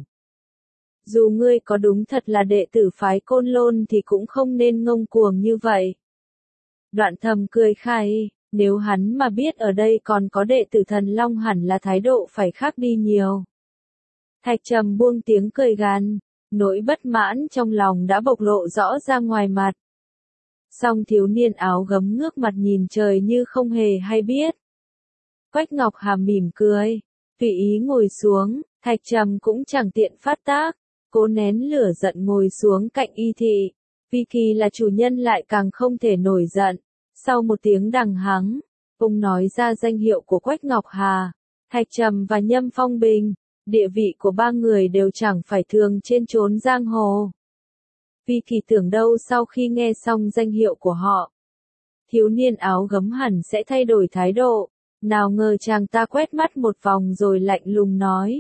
Dù ngươi có đúng thật là đệ tử phái Côn Lôn thì cũng không nên ngông cuồng như vậy. Đoạn thầm cười khai, nếu hắn mà biết ở đây còn có đệ tử Thần Long hẳn là thái độ phải khác đi nhiều. Thạch Trầm buông tiếng cười gằn, nỗi bất mãn trong lòng đã bộc lộ rõ ra ngoài mặt. Song thiếu niên áo gấm ngước mặt nhìn trời như không hề hay biết. Quách Ngọc Hà mỉm cười, tùy ý ngồi xuống, Thạch Trầm cũng chẳng tiện phát tác, cố nén lửa giận ngồi xuống cạnh Y Thị. Vi Kỳ là chủ nhân lại càng không thể nổi giận. Sau một tiếng đằng hắng, ông nói ra danh hiệu của Quách Ngọc Hà, Thạch Trầm và Nhâm Phong Bình. Địa vị của ba người đều chẳng phải thường trên chốn giang hồ. Vi Kỳ tưởng đâu sau khi nghe xong danh hiệu của họ, thiếu niên áo gấm hẳn sẽ thay đổi thái độ. Nào ngờ chàng ta quét mắt một vòng rồi lạnh lùng nói.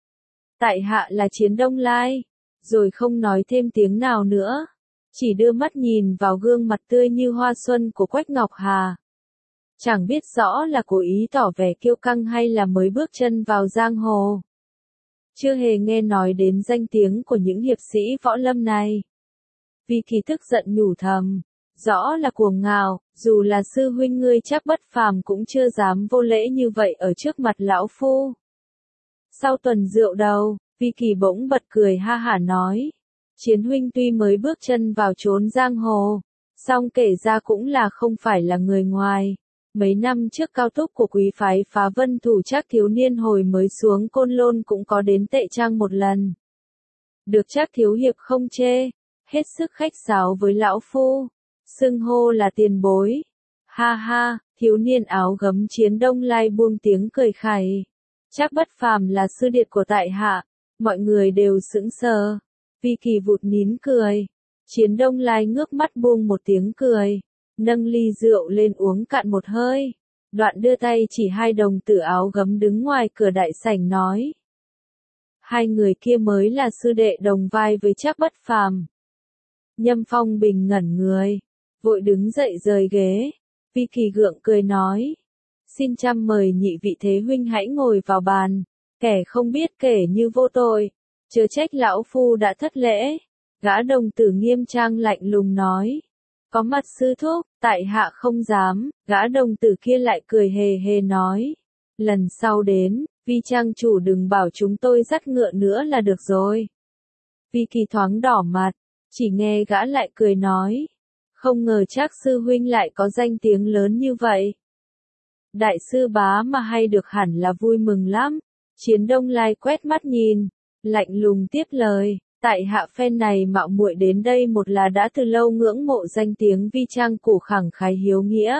Tại hạ là Chiến Đông Lai, rồi không nói thêm tiếng nào nữa. Chỉ đưa mắt nhìn vào gương mặt tươi như hoa xuân của Quách Ngọc Hà. Chẳng biết rõ là cố ý tỏ vẻ kiêu căng hay là mới bước chân vào giang hồ. Chưa hề nghe nói đến danh tiếng của những hiệp sĩ võ lâm này. Vi Kỳ tức giận nhủ thầm, rõ là cuồng ngạo, dù là sư huynh ngươi Trác Bất Phàm cũng chưa dám vô lễ như vậy ở trước mặt lão phu. Sau tuần rượu đầu, Vi Kỳ bỗng bật cười ha hả nói, Chiến huynh tuy mới bước chân vào chốn giang hồ, song kể ra cũng là không phải là người ngoài. Mấy năm trước cao túc của quý phái Phá Vân Thủ Trác thiếu niên hồi mới xuống Côn Lôn cũng có đến Tệ Trang một lần. Được Trác thiếu hiệp không chê, hết sức khách sáo với lão phu, xưng hô là tiền bối. Ha ha, thiếu niên áo gấm Chiến Đông Lai buông tiếng cười khẩy. Trác Bất Phàm là sư điệt của tại hạ, mọi người đều sững sờ. Vi Kỳ vụt nín cười. Chiến Đông Lai ngước mắt buông một tiếng cười, nâng ly rượu lên uống cạn một hơi. Đoạn đưa tay chỉ hai đồng tử áo gấm đứng ngoài cửa đại sảnh nói. Hai người kia mới là sư đệ đồng vai với Trác Bất Phàm. Nhâm Phong Bình ngẩn người, vội đứng dậy rời ghế. Vi Kỳ gượng cười nói. Xin chăm mời nhị vị thế huynh hãy ngồi vào bàn, kẻ không biết kể như vô tội, chớ trách lão phu đã thất lễ. Gã đồng tử nghiêm trang lạnh lùng nói. Có mặt sư thúc, tại hạ không dám. Gã đồng tử kia lại cười hề hề nói. Lần sau đến, Vi trang chủ đừng bảo chúng tôi dắt ngựa nữa là được rồi. Vi Kỳ thoáng đỏ mặt, chỉ nghe gã lại cười nói. Không ngờ Trác sư huynh lại có danh tiếng lớn như vậy. Đại sư bá mà hay được hẳn là vui mừng lắm. Chiến Đông Lai quét mắt nhìn, lạnh lùng tiếp lời. Tại hạ phen này mạo muội đến đây một là đã từ lâu ngưỡng mộ danh tiếng Vi trang củ khẳng khái hiếu nghĩa.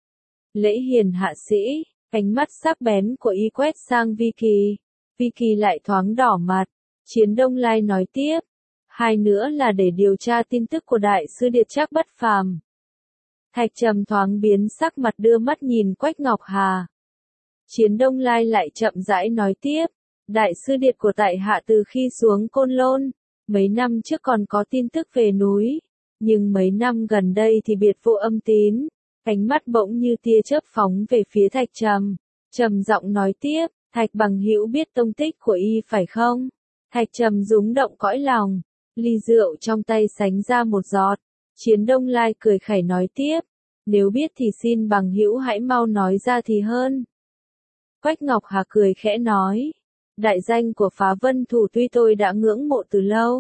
Lễ hiền hạ sĩ, ánh mắt sắc bén của y quét sang Vi Kỳ. Vi Kỳ lại thoáng đỏ mặt. Chiến Đông Lai nói tiếp. Hai nữa là để điều tra tin tức của đại sư điệt Trác Bất Phàm. Thạch Trầm thoáng biến sắc mặt đưa mắt nhìn Quách Ngọc Hà. Chiến Đông Lai lại chậm rãi nói tiếp. Đại sư điệt của tại hạ từ khi xuống Côn Lôn, mấy năm trước còn có tin tức về núi, nhưng mấy năm gần đây thì biệt vô âm tín. Ánh mắt bỗng như tia chớp phóng về phía Thạch Trầm, trầm giọng nói tiếp, Thạch bằng hữu biết tông tích của y phải không? Thạch Trầm rúng động cõi lòng, ly rượu trong tay sánh ra một giọt. Chiến Đông Lai cười khẩy nói tiếp, nếu biết thì xin bằng hữu hãy mau nói ra thì hơn. Quách Ngọc Hà cười khẽ nói. Đại danh của Phá Vân Thủ tuy tôi đã ngưỡng mộ từ lâu,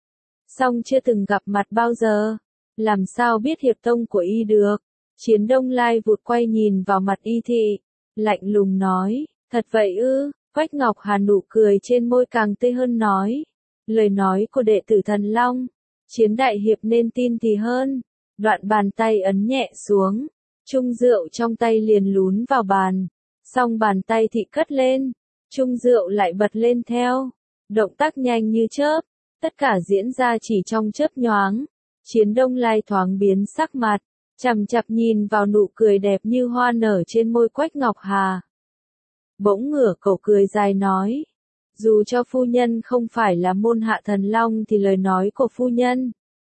song chưa từng gặp mặt bao giờ, làm sao biết hiệp tông của y được. Chiến Đông Lai vụt quay nhìn vào mặt Y Thị, lạnh lùng nói, thật vậy ư? Quách Ngọc Hà nụ cười trên môi càng tươi hơn nói, lời nói của đệ tử Thần Long, Chiến đại hiệp nên tin thì hơn. Đoạn bàn tay ấn nhẹ xuống, chung rượu trong tay liền lún vào bàn, song bàn tay thị cất lên. Chung rượu lại bật lên theo, động tác nhanh như chớp, tất cả diễn ra chỉ trong chớp nhoáng. Chiến Đông Lai thoáng biến sắc mặt, chằm chằm nhìn vào nụ cười đẹp như hoa nở trên môi Quách Ngọc Hà. Bỗng ngửa cổ cười dài nói, dù cho phu nhân không phải là môn hạ Thần Long thì lời nói của phu nhân,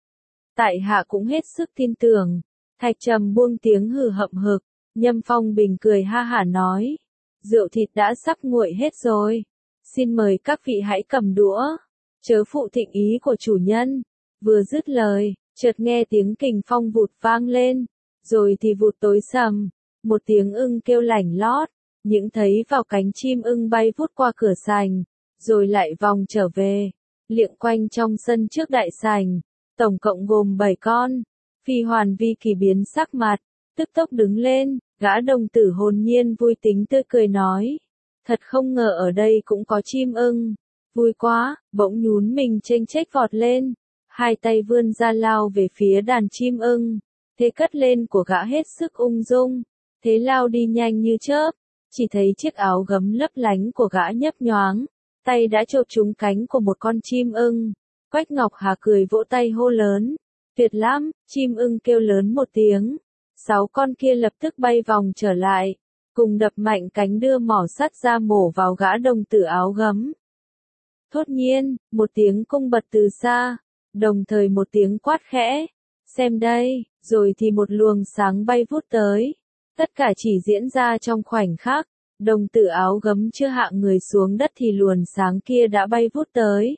tại hạ cũng hết sức tin tưởng. Thạch Trầm buông tiếng hừ hậm hực, Nhâm Phong Bình cười ha hả nói. Rượu thịt đã sắp nguội hết rồi. Xin mời các vị hãy cầm đũa. Chớ phụ thịnh ý của chủ nhân. Vừa dứt lời, chợt nghe tiếng kình phong vụt vang lên. Rồi thì vụt tối sầm. Một tiếng ưng kêu lảnh lót. Những thấy vào cánh chim ưng bay vút qua cửa sành. Rồi lại vòng trở về. Liệng quanh trong sân trước đại sành. Tổng cộng gồm 7 con. Phi Hoàn Vi Kỳ biến sắc mặt, tức tốc đứng lên, gã đồng tử hồn nhiên vui tính tươi cười nói. Thật không ngờ ở đây cũng có chim ưng. Vui quá, bỗng nhún mình chênh chếch vọt lên. Hai tay vươn ra lao về phía đàn chim ưng. Thế cất lên của gã hết sức ung dung. Thế lao đi nhanh như chớp. Chỉ thấy chiếc áo gấm lấp lánh của gã nhấp nhoáng. Tay đã chộp trúng cánh của một con chim ưng. Quách Ngọc Hà cười vỗ tay hô lớn. Tuyệt lắm, chim ưng kêu lớn một tiếng. 6 con kia lập tức bay vòng trở lại. Cùng đập mạnh cánh đưa mỏ sắt ra mổ vào gã đồng tử áo gấm. Thốt nhiên, một tiếng cung bật từ xa. Đồng thời một tiếng quát khẽ. Xem đây, rồi thì một luồng sáng bay vút tới. Tất cả chỉ diễn ra trong khoảnh khắc. Đồng tử áo gấm chưa hạ người xuống đất thì luồng sáng kia đã bay vút tới.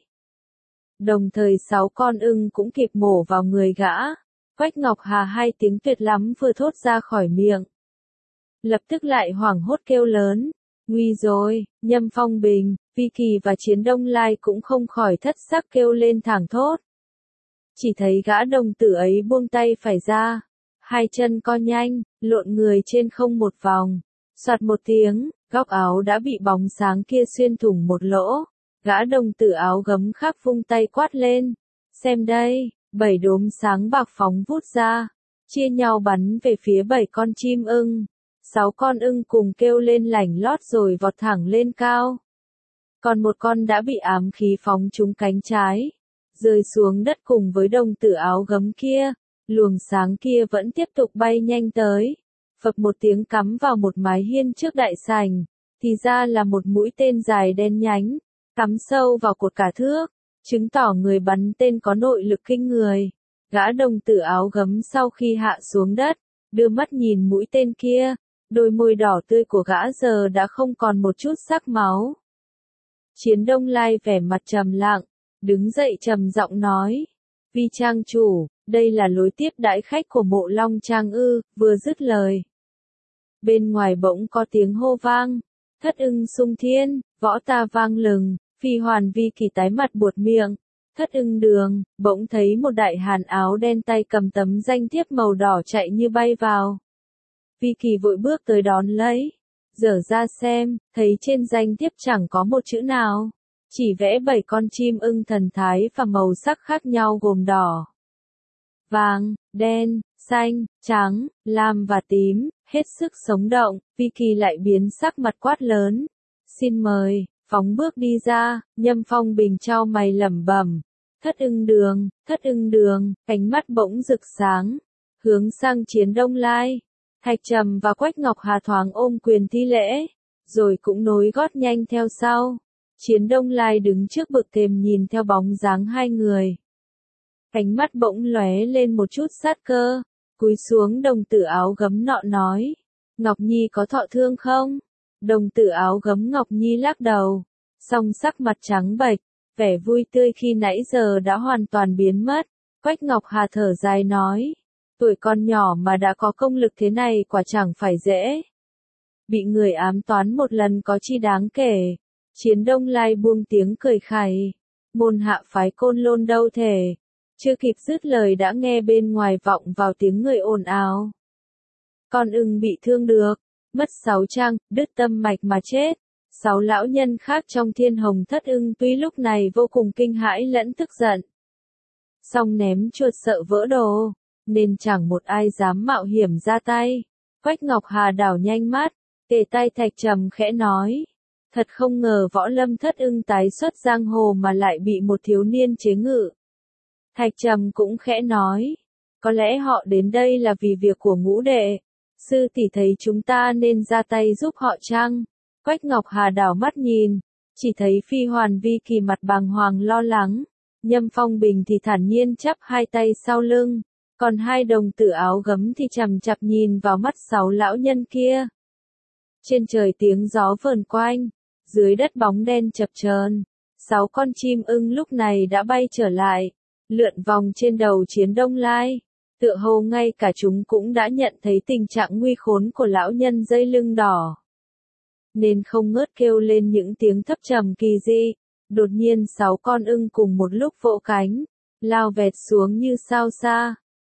Đồng thời 6 con ưng cũng kịp mổ vào người gã. Quách Ngọc Hà hai tiếng tuyệt lắm vừa thốt ra khỏi miệng. Lập tức lại hoảng hốt kêu lớn. Nguy rồi, Nhâm Phong Bình, Vi Kỳ và Chiến Đông Lai cũng không khỏi thất sắc kêu lên thảng thốt. Chỉ thấy gã đồng tử ấy buông tay phải ra. Hai chân co nhanh, lộn người trên không một vòng. Soạt một tiếng, góc áo đã bị bóng sáng kia xuyên thủng một lỗ. Gã đồng tử áo gấm khác vung tay quát lên. Xem đây, 7 đốm sáng bạc phóng vút ra. Chia nhau bắn về phía 7 con chim ưng. 6 con ưng cùng kêu lên lảnh lót rồi vọt thẳng lên cao. Còn một con đã bị ám khí phóng trúng cánh trái. Rơi xuống đất cùng với đồng tử áo gấm kia. Luồng sáng kia vẫn tiếp tục bay nhanh tới. Phập một tiếng cắm vào một mái hiên trước đại sảnh. Thì ra là một mũi tên dài đen nhánh. Cắm sâu vào cột cả thước. Chứng tỏ người bắn tên có nội lực kinh người. Gã đồng tử áo gấm sau khi hạ xuống đất. Đưa mắt nhìn mũi tên kia. Đôi môi đỏ tươi của gã giờ đã không còn một chút sắc máu. Chiến Đông Lai vẻ mặt trầm lặng. Đứng dậy trầm giọng nói. Vi trang chủ, đây là lối tiếp đãi khách của Mộ Long Trang ư, vừa dứt lời. Bên ngoài bỗng có tiếng hô vang. Thất ưng sung thiên, võ ta vang lừng, Phi Hoàn Vi Kỳ tái mặt buột miệng. Thất ưng đường, bỗng thấy một đại hàn áo đen tay cầm tấm danh thiếp màu đỏ chạy như bay vào. Vi Kỳ vội bước tới đón lấy. Dở ra xem, thấy trên danh thiếp chẳng có một chữ nào. Chỉ vẽ 7 con chim ưng thần thái và màu sắc khác nhau gồm đỏ, vàng, đen, xanh, trắng, lam và tím, hết sức sống động. Vi Kỳ lại biến sắc mặt quát lớn. Xin mời, phóng bước đi ra. Nhâm Phong Bình chau mày lẩm bẩm. Thất ưng đường, cánh mắt bỗng rực sáng. Hướng sang Chiến Đông Lai. Thạch Trầm và Quách Ngọc Hà thoáng ôm quyền thi lễ. Rồi cũng nối gót nhanh theo sau. Chiến Đông Lai đứng trước bậc thềm nhìn theo bóng dáng hai người. Cánh mắt bỗng lóe lên một chút sát cơ. Cúi xuống đồng tử áo gấm nọ nói. Ngọc Nhi có thọ thương không? Đồng tử áo gấm Ngọc Nhi lắc đầu. Song sắc mặt trắng bệch. Vẻ vui tươi khi nãy giờ đã hoàn toàn biến mất. Quách Ngọc Hà thở dài nói. Tuổi con nhỏ mà đã có công lực thế này quả chẳng phải dễ. Bị người ám toán một lần có chi đáng kể. Chiến Đông Lai buông tiếng cười khẩy. Môn hạ phái Côn Lôn đâu thể. Chưa kịp dứt lời đã nghe bên ngoài vọng vào tiếng người ồn ào. Con ưng bị thương được, mất 6 trang, đứt tâm mạch mà chết. 6 lão nhân khác trong Thiên Hồng Thất Ưng tuy lúc này vô cùng kinh hãi lẫn tức giận. Song ném chuột sợ vỡ đồ, nên chẳng một ai dám mạo hiểm ra tay. Quách Ngọc Hà đảo nhanh mắt, kề tay Thạch Trầm khẽ nói. Thật không ngờ võ lâm Thất Ưng tái xuất giang hồ mà lại bị một thiếu niên chế ngự. Thạch Trầm cũng khẽ nói. Có lẽ họ đến đây là vì việc của Ngũ đệ. Sư tỷ thấy chúng ta nên ra tay giúp họ chăng? Quách Ngọc Hà đảo mắt nhìn. Chỉ thấy Phi Hoàn Vi Kỳ mặt bàng hoàng lo lắng. Nhâm Phong Bình thì thản nhiên chắp hai tay sau lưng. Còn hai đồng tử áo gấm thì chằm chặp nhìn vào mắt 6 lão nhân kia. Trên trời tiếng gió vờn quanh. Dưới đất bóng đen chập chờn. 6 con chim ưng lúc này đã bay trở lại. Lượn vòng trên đầu Chiến Đông Lai. Tựa hồ ngay cả chúng cũng đã nhận thấy tình trạng nguy khốn của lão nhân dây lưng đỏ. Nên không ngớt kêu lên những tiếng thấp trầm kỳ dị. Đột nhiên 6 con ưng cùng một lúc vỗ cánh. Lao vẹt xuống như sao xa.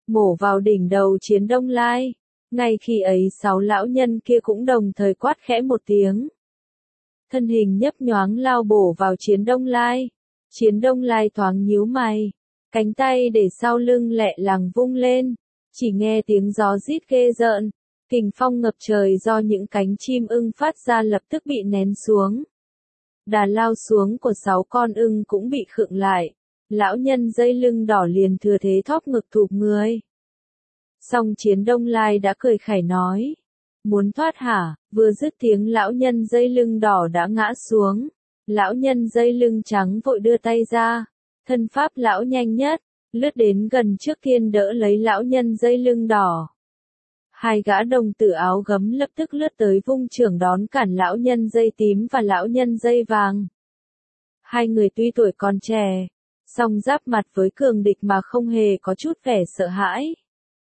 mổ vào đỉnh đầu Chiến Đông Lai. Ngay khi ấy 6 lão nhân kia cũng đồng thời quát khẽ một tiếng. Thân hình nhấp nhoáng lao bổ vào Chiến Đông Lai. Chiến Đông Lai thoáng nhíu mày, cánh tay để sau lưng lẹ làng vung lên, chỉ nghe tiếng gió rít ghê rợn, kình phong ngập trời do những cánh chim ưng phát ra lập tức bị nén xuống. Đà lao xuống của 6 con ưng cũng bị khựng lại, lão nhân dây lưng đỏ liền thừa thế thóp ngực thụp người. Song Chiến Đông Lai đã cười khẩy nói, muốn thoát hả? Vừa dứt tiếng lão nhân dây lưng đỏ đã ngã xuống. Lão nhân dây lưng trắng vội đưa tay ra, thân pháp lão nhanh nhất, lướt đến gần trước tiên đỡ lấy lão nhân dây lưng đỏ. Hai gã đồng tử áo gấm lập tức lướt tới vung chưởng đón cản lão nhân dây tím và lão nhân dây vàng. Hai người tuy tuổi còn trẻ, song giáp mặt với cường địch mà không hề có chút vẻ sợ hãi.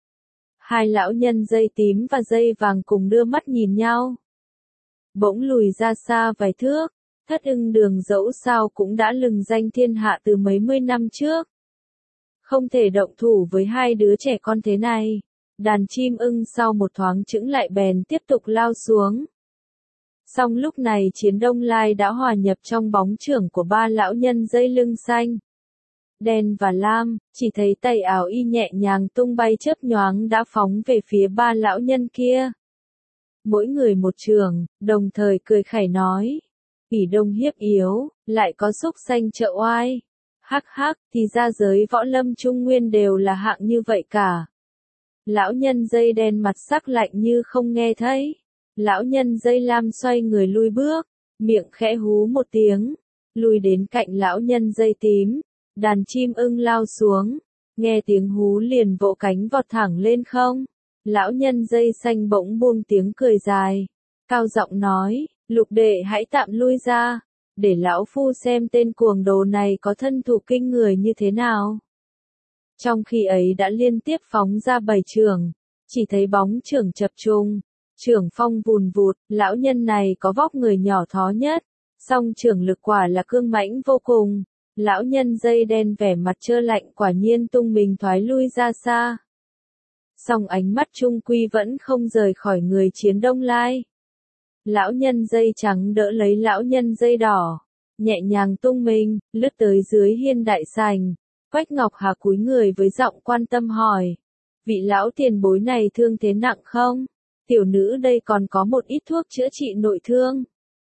Hai lão nhân dây tím và dây vàng cùng đưa mắt nhìn nhau. Bỗng lùi ra xa vài thước, Thất Ưng Đường dẫu sao cũng đã lừng danh thiên hạ từ mấy mươi năm trước. Không thể động thủ với hai đứa trẻ con thế này. Đàn chim ưng sau một thoáng chững lại bèn tiếp tục lao xuống. Song lúc này Chiến Đông Lai đã hòa nhập trong bóng chưởng của ba lão nhân dây lưng xanh, đen và lam, chỉ thấy tay áo y nhẹ nhàng tung bay chớp nhoáng đã phóng về phía ba lão nhân kia. Mỗi người một chưởng, đồng thời cười khẩy nói, Bỉ Đông hiếp yếu, lại có xúc xanh trợ oai. Hắc hắc, thì ra giới võ lâm Trung Nguyên đều là hạng như vậy cả. Lão nhân dây đen mặt sắc lạnh như không nghe thấy. Lão nhân dây lam xoay người lui bước, miệng khẽ hú một tiếng, lui đến cạnh lão nhân dây tím. Đàn chim ưng lao xuống, nghe tiếng hú liền vỗ cánh vọt thẳng lên không. Lão nhân dây xanh bỗng buông tiếng cười dài, cao giọng nói, Lục đệ hãy tạm lui ra, để lão phu xem tên cuồng đồ này có thân thủ kinh người như thế nào. Trong khi ấy đã liên tiếp phóng ra 7 chưởng, chỉ thấy bóng chưởng chập trùng, chưởng phong vùn vụt, lão nhân này có vóc người nhỏ thó nhất, song chưởng lực quả là cương mãnh vô cùng. Lão nhân dây đen vẻ mặt trơ lạnh quả nhiên tung mình thoái lui ra xa. Song ánh mắt trung quy vẫn không rời khỏi người Chiến Đông Lai. Lão nhân dây trắng đỡ lấy lão nhân dây đỏ, nhẹ nhàng tung mình, lướt tới dưới hiên đại sảnh. Quách Ngọc Hà cúi người với giọng quan tâm hỏi, vị lão tiền bối này thương thế nặng không? Tiểu nữ đây còn có một ít thuốc chữa trị nội thương.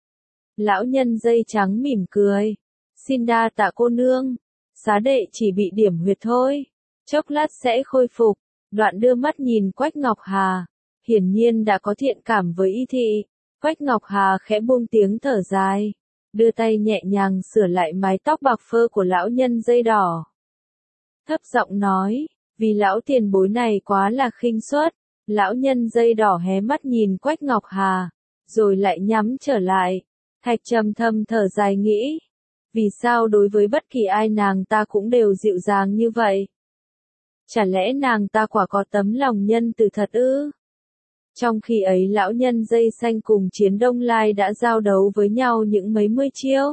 Lão nhân dây trắng mỉm cười, xin đa tạ cô nương, xá đệ chỉ bị điểm huyệt thôi, chốc lát sẽ khôi phục. Đoạn đưa mắt nhìn Quách Ngọc Hà, hiển nhiên đã có thiện cảm với y thị. Quách Ngọc Hà khẽ buông tiếng thở dài, đưa tay nhẹ nhàng sửa lại mái tóc bạc phơ của lão nhân dây đỏ. Thấp giọng nói, vì lão tiền bối này quá là khinh suất. Lão nhân dây đỏ hé mắt nhìn Quách Ngọc Hà, rồi lại nhắm trở lại. Thạch trầm thầm thở dài nghĩ, vì sao đối với bất kỳ ai nàng ta cũng đều dịu dàng như vậy? Chả lẽ nàng ta quả có tấm lòng nhân từ thật ư? Trong khi ấy lão nhân dây xanh cùng Chiến Đông Lai đã giao đấu với nhau những mấy mươi chiêu.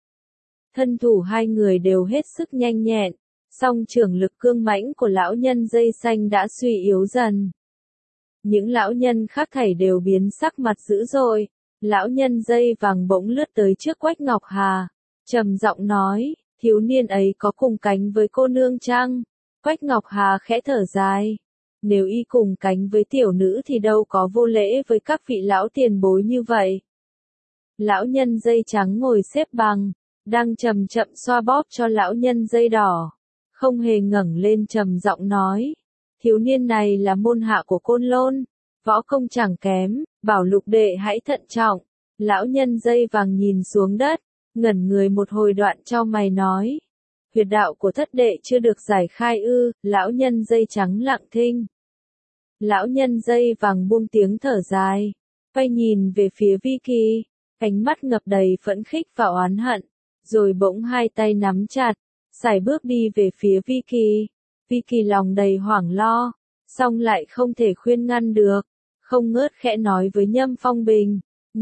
Thân thủ hai người đều hết sức nhanh nhẹn, song chưởng lực cương mãnh của lão nhân dây xanh đã suy yếu dần. Những lão nhân khác thảy đều biến sắc mặt dữ dội. Lão nhân dây vàng bỗng lướt tới trước Quách Ngọc Hà, trầm giọng nói, thiếu niên ấy có cùng cánh với cô nương chăng? Quách Ngọc Hà khẽ thở dài, nếu y cùng cánh với tiểu nữ thì đâu có vô lễ với các vị lão tiền bối như vậy. Lão nhân dây trắng ngồi xếp bằng, đang chậm chậm xoa bóp cho lão nhân dây đỏ, không hề ngẩng lên trầm giọng nói, thiếu niên này là môn hạ của Côn Lôn, võ công chẳng kém, bảo Lục đệ hãy thận trọng. Lão nhân dây vàng nhìn xuống đất, ngẩn người một hồi đoạn cho mày nói, huyệt đạo của thất đệ chưa được giải khai ư? Lão nhân dây trắng lặng thinh. Lão nhân dây vàng buông tiếng thở dài, quay nhìn về phía Vi Kỳ, ánh mắt ngập đầy phẫn khích và oán hận, rồi bỗng hai tay nắm chặt, sải bước đi về phía Vi Kỳ. Vi Kỳ lòng đầy hoảng lo, song lại không thể khuyên ngăn được, không ngớt khẽ nói với Nhâm Phong Bình,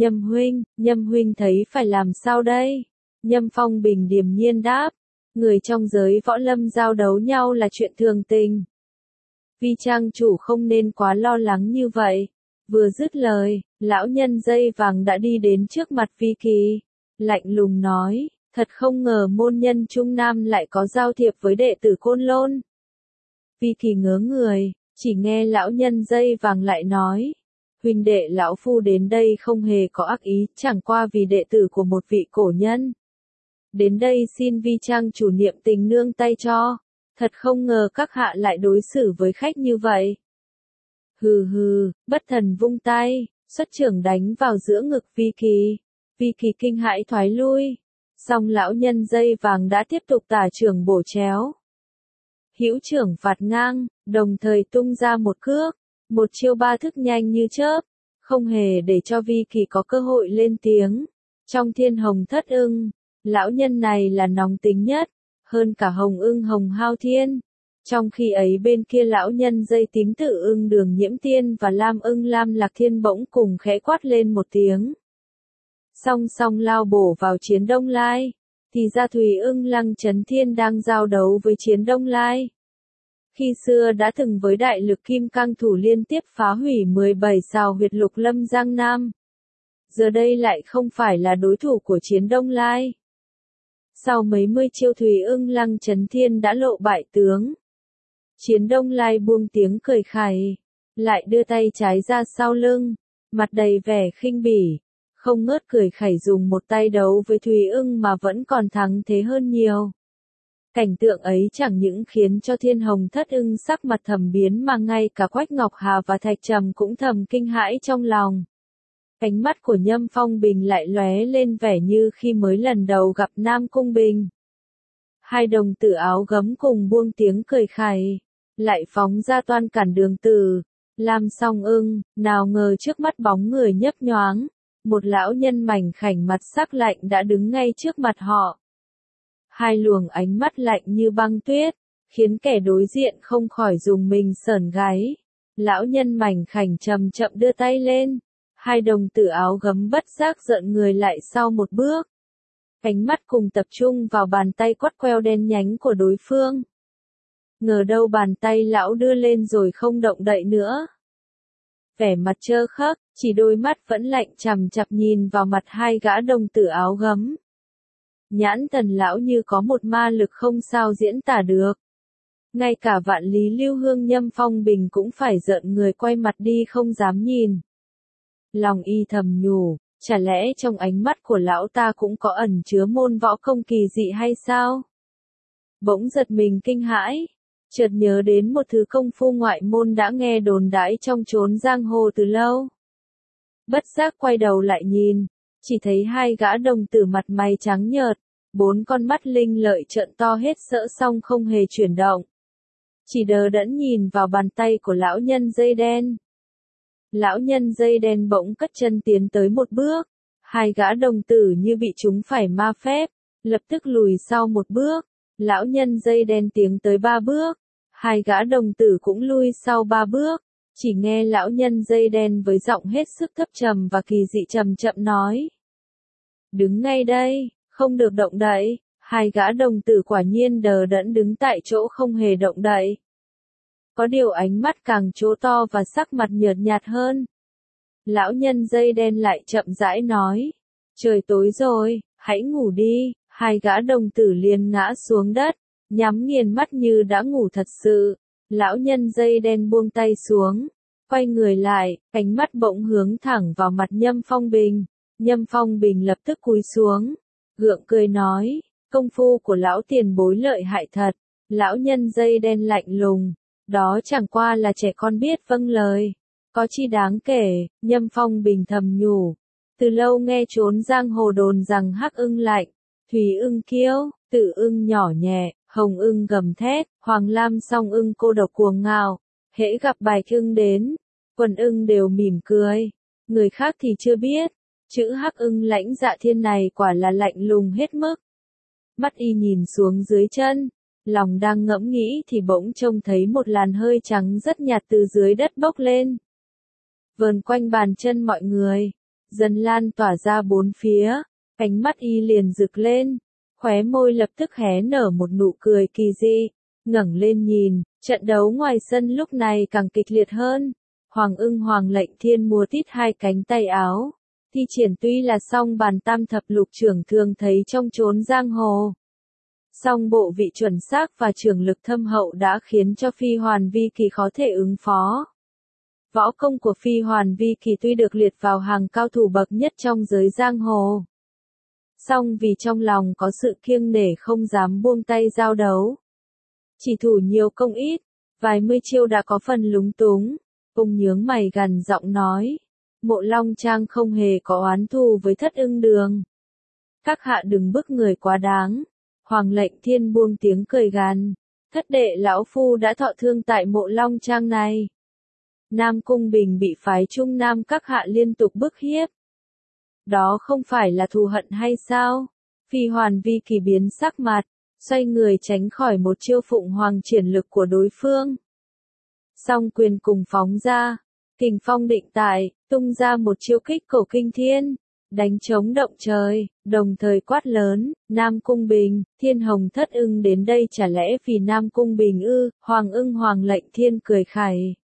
Nhâm huynh thấy phải làm sao đây? Nhâm Phong Bình điềm nhiên đáp, người trong giới võ lâm giao đấu nhau là chuyện thường tình. Vi trang chủ không nên quá lo lắng như vậy. Vừa dứt lời, lão nhân dây vàng đã đi đến trước mặt Vi Kỳ, lạnh lùng nói, thật không ngờ môn nhân Trung Nam lại có giao thiệp với đệ tử Côn Lôn. Vi Kỳ ngớ người, chỉ nghe lão nhân dây vàng lại nói, huynh đệ lão phu đến đây không hề có ác ý, chẳng qua vì đệ tử của một vị cổ nhân. Đến đây xin Vi trang chủ niệm tình nương tay cho, thật không ngờ các hạ lại đối xử với khách như vậy. Hừ hừ, bất thần vung tay, xuất trưởng đánh vào giữa ngực Vi Kỳ. Vi Kỳ kinh hãi thoái lui, song lão nhân dây vàng đã tiếp tục tả trưởng bổ chéo. Hữu trưởng phạt ngang, đồng thời tung ra một cước, một chiêu ba thức nhanh như chớp, không hề để cho Vi Kỳ có cơ hội lên tiếng. Trong thiên hồng thất ưng, lão nhân này là nóng tính nhất, hơn cả hồng ưng Hồng Hao Thiên. Trong khi ấy bên kia lão nhân dây tím Tử Ưng Đường Nhiễm Tiên và lam ưng Lam Lạc Thiên bỗng cùng khẽ quát lên một tiếng. Song song lao bổ vào Chiến Đông Lai, thì ra Thùy Ưng Lăng Chấn Thiên đang giao đấu với Chiến Đông Lai. Khi xưa đã từng với đại lực kim cang thủ liên tiếp phá hủy 17 sào huyệt lục lâm Giang Nam. Giờ đây lại không phải là đối thủ của Chiến Đông Lai. Sau mấy mươi chiêu Thùy Ưng Lăng Chấn Thiên đã lộ bại tướng. Chiến Đông Lai buông tiếng cười khẩy, lại đưa tay trái ra sau lưng, mặt đầy vẻ khinh bỉ, không ngớt cười khẩy dùng một tay đấu với Thùy Ưng mà vẫn còn thắng thế hơn nhiều. Cảnh tượng ấy chẳng những khiến cho Thiên Hồng Thất Ưng sắc mặt thầm biến mà ngay cả Quách Ngọc Hà và Thạch Trầm cũng thầm kinh hãi trong lòng. Ánh mắt của Nhâm Phong Bình lại lóe lên vẻ như khi mới lần đầu gặp Nam Cung Bình. Hai đồng tử áo gấm cùng buông tiếng cười khẩy, lại phóng ra toan cản Đường Tử, Lam Song Ưng, nào ngờ trước mắt bóng người nhấp nhoáng, một lão nhân mảnh khảnh mặt sắc lạnh đã đứng ngay trước mặt họ. Hai luồng ánh mắt lạnh như băng tuyết, khiến kẻ đối diện không khỏi rùng mình sởn gáy. Lão nhân mảnh khảnh chậm chậm đưa tay lên, hai đồng tử áo gấm bất giác giận người lại sau một bước. Ánh mắt cùng tập trung vào bàn tay quắt queo đen nhánh của đối phương. Ngờ đâu bàn tay lão đưa lên rồi không động đậy nữa. Vẻ mặt trơ khắc, chỉ đôi mắt vẫn lạnh chằm chằm nhìn vào mặt hai gã đồng tử áo gấm. Nhãn thần lão như có một ma lực không sao diễn tả được. Ngay cả Vạn Lý Lưu Hương Nhâm Phong Bình cũng phải giận người quay mặt đi không dám nhìn. Lòng y thầm nhủ, chả lẽ trong ánh mắt của lão ta cũng có ẩn chứa môn võ công kỳ dị hay sao? Bỗng giật mình kinh hãi, chợt nhớ đến một thứ công phu ngoại môn đã nghe đồn đãi trong chốn giang hồ từ lâu. Bất giác quay đầu lại nhìn, chỉ thấy hai gã đồng tử mặt mày trắng nhợt, bốn con mắt linh lợi trợn to hết cỡ song không hề chuyển động. Chỉ đờ đẫn nhìn vào bàn tay của lão nhân dây đen. Lão nhân dây đen bỗng cất chân tiến tới một bước, hai gã đồng tử như bị chúng phải ma phép, lập tức lùi sau một bước. Lão nhân dây đen tiến tới 3 bước, hai gã đồng tử cũng lui sau 3 bước. Chỉ nghe lão nhân dây đen với giọng hết sức thấp trầm và kỳ dị chậm chậm nói. Đứng ngay đây, không được động đậy. Hai gã đồng tử quả nhiên đờ đẫn đứng tại chỗ không hề động đậy. Có điều ánh mắt càng trố to và sắc mặt nhợt nhạt hơn. Lão nhân dây đen lại chậm rãi nói. Trời tối rồi, hãy ngủ đi. Hai gã đồng tử liền ngã xuống đất, nhắm nghiền mắt như đã ngủ thật sự. Lão nhân dây đen buông tay xuống, quay người lại, ánh mắt bỗng hướng thẳng vào mặt Nhâm Phong Bình. Nhâm Phong Bình lập tức cúi xuống, gượng cười nói, công phu của lão tiền bối lợi hại thật. Lão nhân dây đen lạnh lùng, đó chẳng qua là trẻ con biết vâng lời, có chi đáng kể. Nhâm Phong Bình thầm nhủ, từ lâu nghe trốn giang hồ đồn rằng Hắc Ưng lạnh, Thùy Ưng kiêu, Tử Ưng nhỏ nhẹ, Hồng Ưng gầm thét, Hoàng Lam Song Ưng cô độc cuồng ngạo. Hễ gặp Bạch Ưng đến, quần ưng đều mỉm cười. Người khác thì chưa biết, chữ Hắc Ưng Lãnh Dạ Thiên này quả là lạnh lùng hết mức. Mắt y nhìn xuống dưới chân, lòng đang ngẫm nghĩ thì bỗng trông thấy một làn hơi trắng rất nhạt từ dưới đất bốc lên, vờn quanh bàn chân mọi người, dần lan tỏa ra bốn phía. Ánh mắt y liền rực lên, khóe môi lập tức hé nở một nụ cười kỳ dị, ngẩng lên nhìn, Trận đấu ngoài sân lúc này càng kịch liệt hơn. Hoàng Ưng Hoàng Lệnh Thiên múa tít hai cánh tay áo. Thi triển tuy là song bàn tam thập lục trưởng thường thấy trong chốn giang hồ. Song bộ vị chuẩn xác và trưởng lực thâm hậu đã khiến cho Phi Hoàn Vi Kỳ khó thể ứng phó. Võ công của Phi Hoàn Vi Kỳ tuy được liệt vào hàng cao thủ bậc nhất trong giới giang hồ. Song vì trong lòng có sự kiêng nể không dám buông tay giao đấu. Chỉ thủ nhiều công ít, vài mươi chiêu đã có phần lúng túng. Ung nhướng mày gằn giọng nói. Mộ Long Trang không hề có oán thù với Thất Ưng Đường. Các hạ đừng bức người quá đáng. Hoàng Lệnh Thiên buông tiếng cười gằn. Thất đệ lão phu đã thọ thương tại Mộ Long Trang này. Nam Cung Bình bị phái Trung Nam các hạ liên tục bức hiếp. Đó không phải là thù hận hay sao? Phi Hoàn Vi Kỳ biến sắc mặt, xoay người tránh khỏi một chiêu Phụng Hoàng triển lực của đối phương. Song quyền cùng phóng ra, kình phong định tại, tung ra một chiêu kích cổ kinh thiên, đánh trống động trời, đồng thời quát lớn, Nam Cung Bình, Thiên Hồng Thất Ưng đến đây chả lẽ vì Nam Cung Bình ư? Hoàng Ưng Hoàng Lệnh Thiên cười khẩy.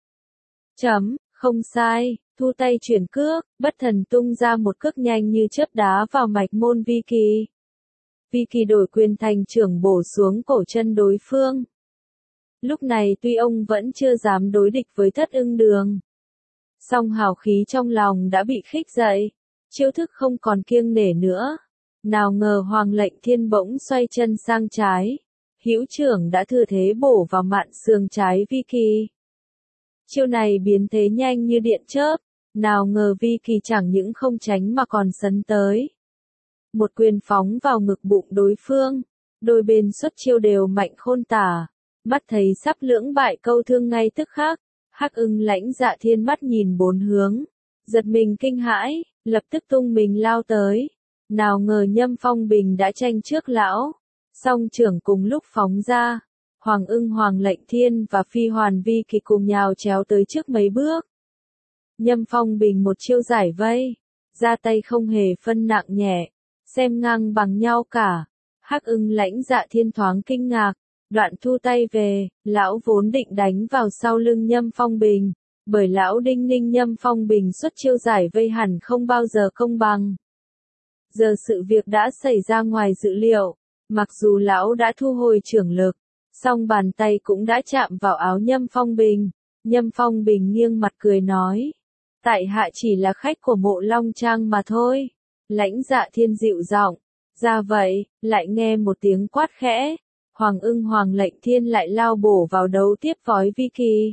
Không sai, thu tay chuyển cước, bất thần tung ra một cước nhanh như chớp đá vào mạch môn Vi Kỳ. Vi Kỳ đổi quyền thành trưởng bổ xuống cổ chân đối phương. Lúc này tuy ông vẫn chưa dám đối địch với Thất Ưng Đường. Song hào khí trong lòng đã bị khích dậy, chiêu thức không còn kiêng nể nữa. Nào ngờ Hoàng Lệnh Thiên bỗng xoay chân sang trái. Hữu trưởng đã thừa thế bổ vào mạn xương trái Vi Kỳ. Chiêu này biến thế nhanh như điện chớp, nào ngờ Vi Kỳ chẳng những không tránh mà còn sấn tới. Một quyền phóng vào ngực bụng đối phương, đôi bên xuất chiêu đều mạnh khôn tả, mắt thấy sắp lưỡng bại câu thương ngay tức khắc. Hắc Ưng Lãnh Dạ Thiên mắt nhìn bốn hướng, giật mình kinh hãi, lập tức tung mình lao tới. Nào ngờ Nhâm Phong Bình đã tranh trước lão, song trưởng cùng lúc phóng ra. Hoàng Ưng Hoàng Lệnh Thiên và Phi Hoàn Vi Kỳ cùng nhào chéo tới trước mấy bước. Nhâm Phong Bình một chiêu giải vây, ra tay không hề phân nặng nhẹ, xem ngang bằng nhau cả. Hắc Ưng Lãnh Dạ Thiên thoáng kinh ngạc, đoạn thu tay về, lão vốn định đánh vào sau lưng Nhâm Phong Bình, bởi lão đinh ninh Nhâm Phong Bình xuất chiêu giải vây hẳn không bao giờ công bằng. Giờ sự việc đã xảy ra ngoài dự liệu, mặc dù lão đã thu hồi trưởng lực, song bàn tay cũng đã chạm vào áo Nhâm Phong Bình. Nhâm Phong Bình nghiêng mặt cười nói, tại hạ chỉ là khách của Mộ Long Trang mà thôi. Lãnh Dạ Thiên dịu giọng, ra vậy, lại nghe một tiếng quát khẽ. Hoàng Ưng Hoàng Lệnh Thiên lại lao bổ vào đấu tiếp với Vi Kỳ.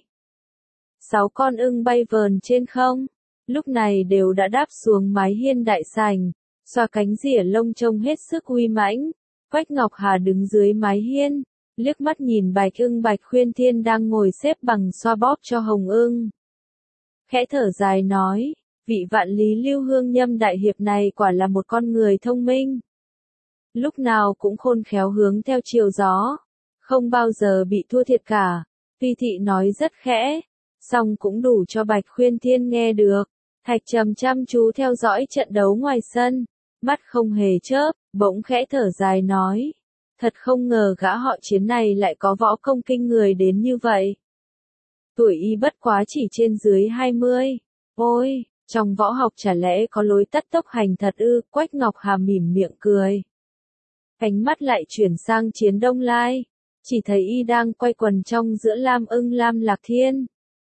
6 con ưng bay vờn trên không, lúc này đều đã đáp xuống mái hiên đại sảnh, xoa cánh rỉa lông trông hết sức uy mãnh. Quách Ngọc Hà đứng dưới mái hiên, liếc mắt nhìn Bạch Ưng Bạch Khuyên Thiên đang ngồi xếp bằng xoa bóp cho Hồng Ưng. Khẽ thở dài nói, vị Vạn Lý Lưu Hương Nhâm đại hiệp này quả là một con người thông minh. Lúc nào cũng khôn khéo hướng theo chiều gió, không bao giờ bị thua thiệt cả. Tuy thị nói rất khẽ, song cũng đủ cho Bạch Khuyên Thiên nghe được. Thạch Trầm chăm chú theo dõi trận đấu ngoài sân, mắt không hề chớp, bỗng khẽ thở dài nói, thật không ngờ gã họ Chiến này lại có võ công kinh người đến như vậy. Tuổi y bất quá chỉ trên dưới 20. Ôi, trong võ học chả lẽ có lối tắt tốc hành thật ư? Quách Ngọc Hà mỉm miệng cười. Ánh mắt lại chuyển sang Chiến Đông Lai, chỉ thấy y đang quay quần trong giữa Lam Ưng Lam Lạc Thiên,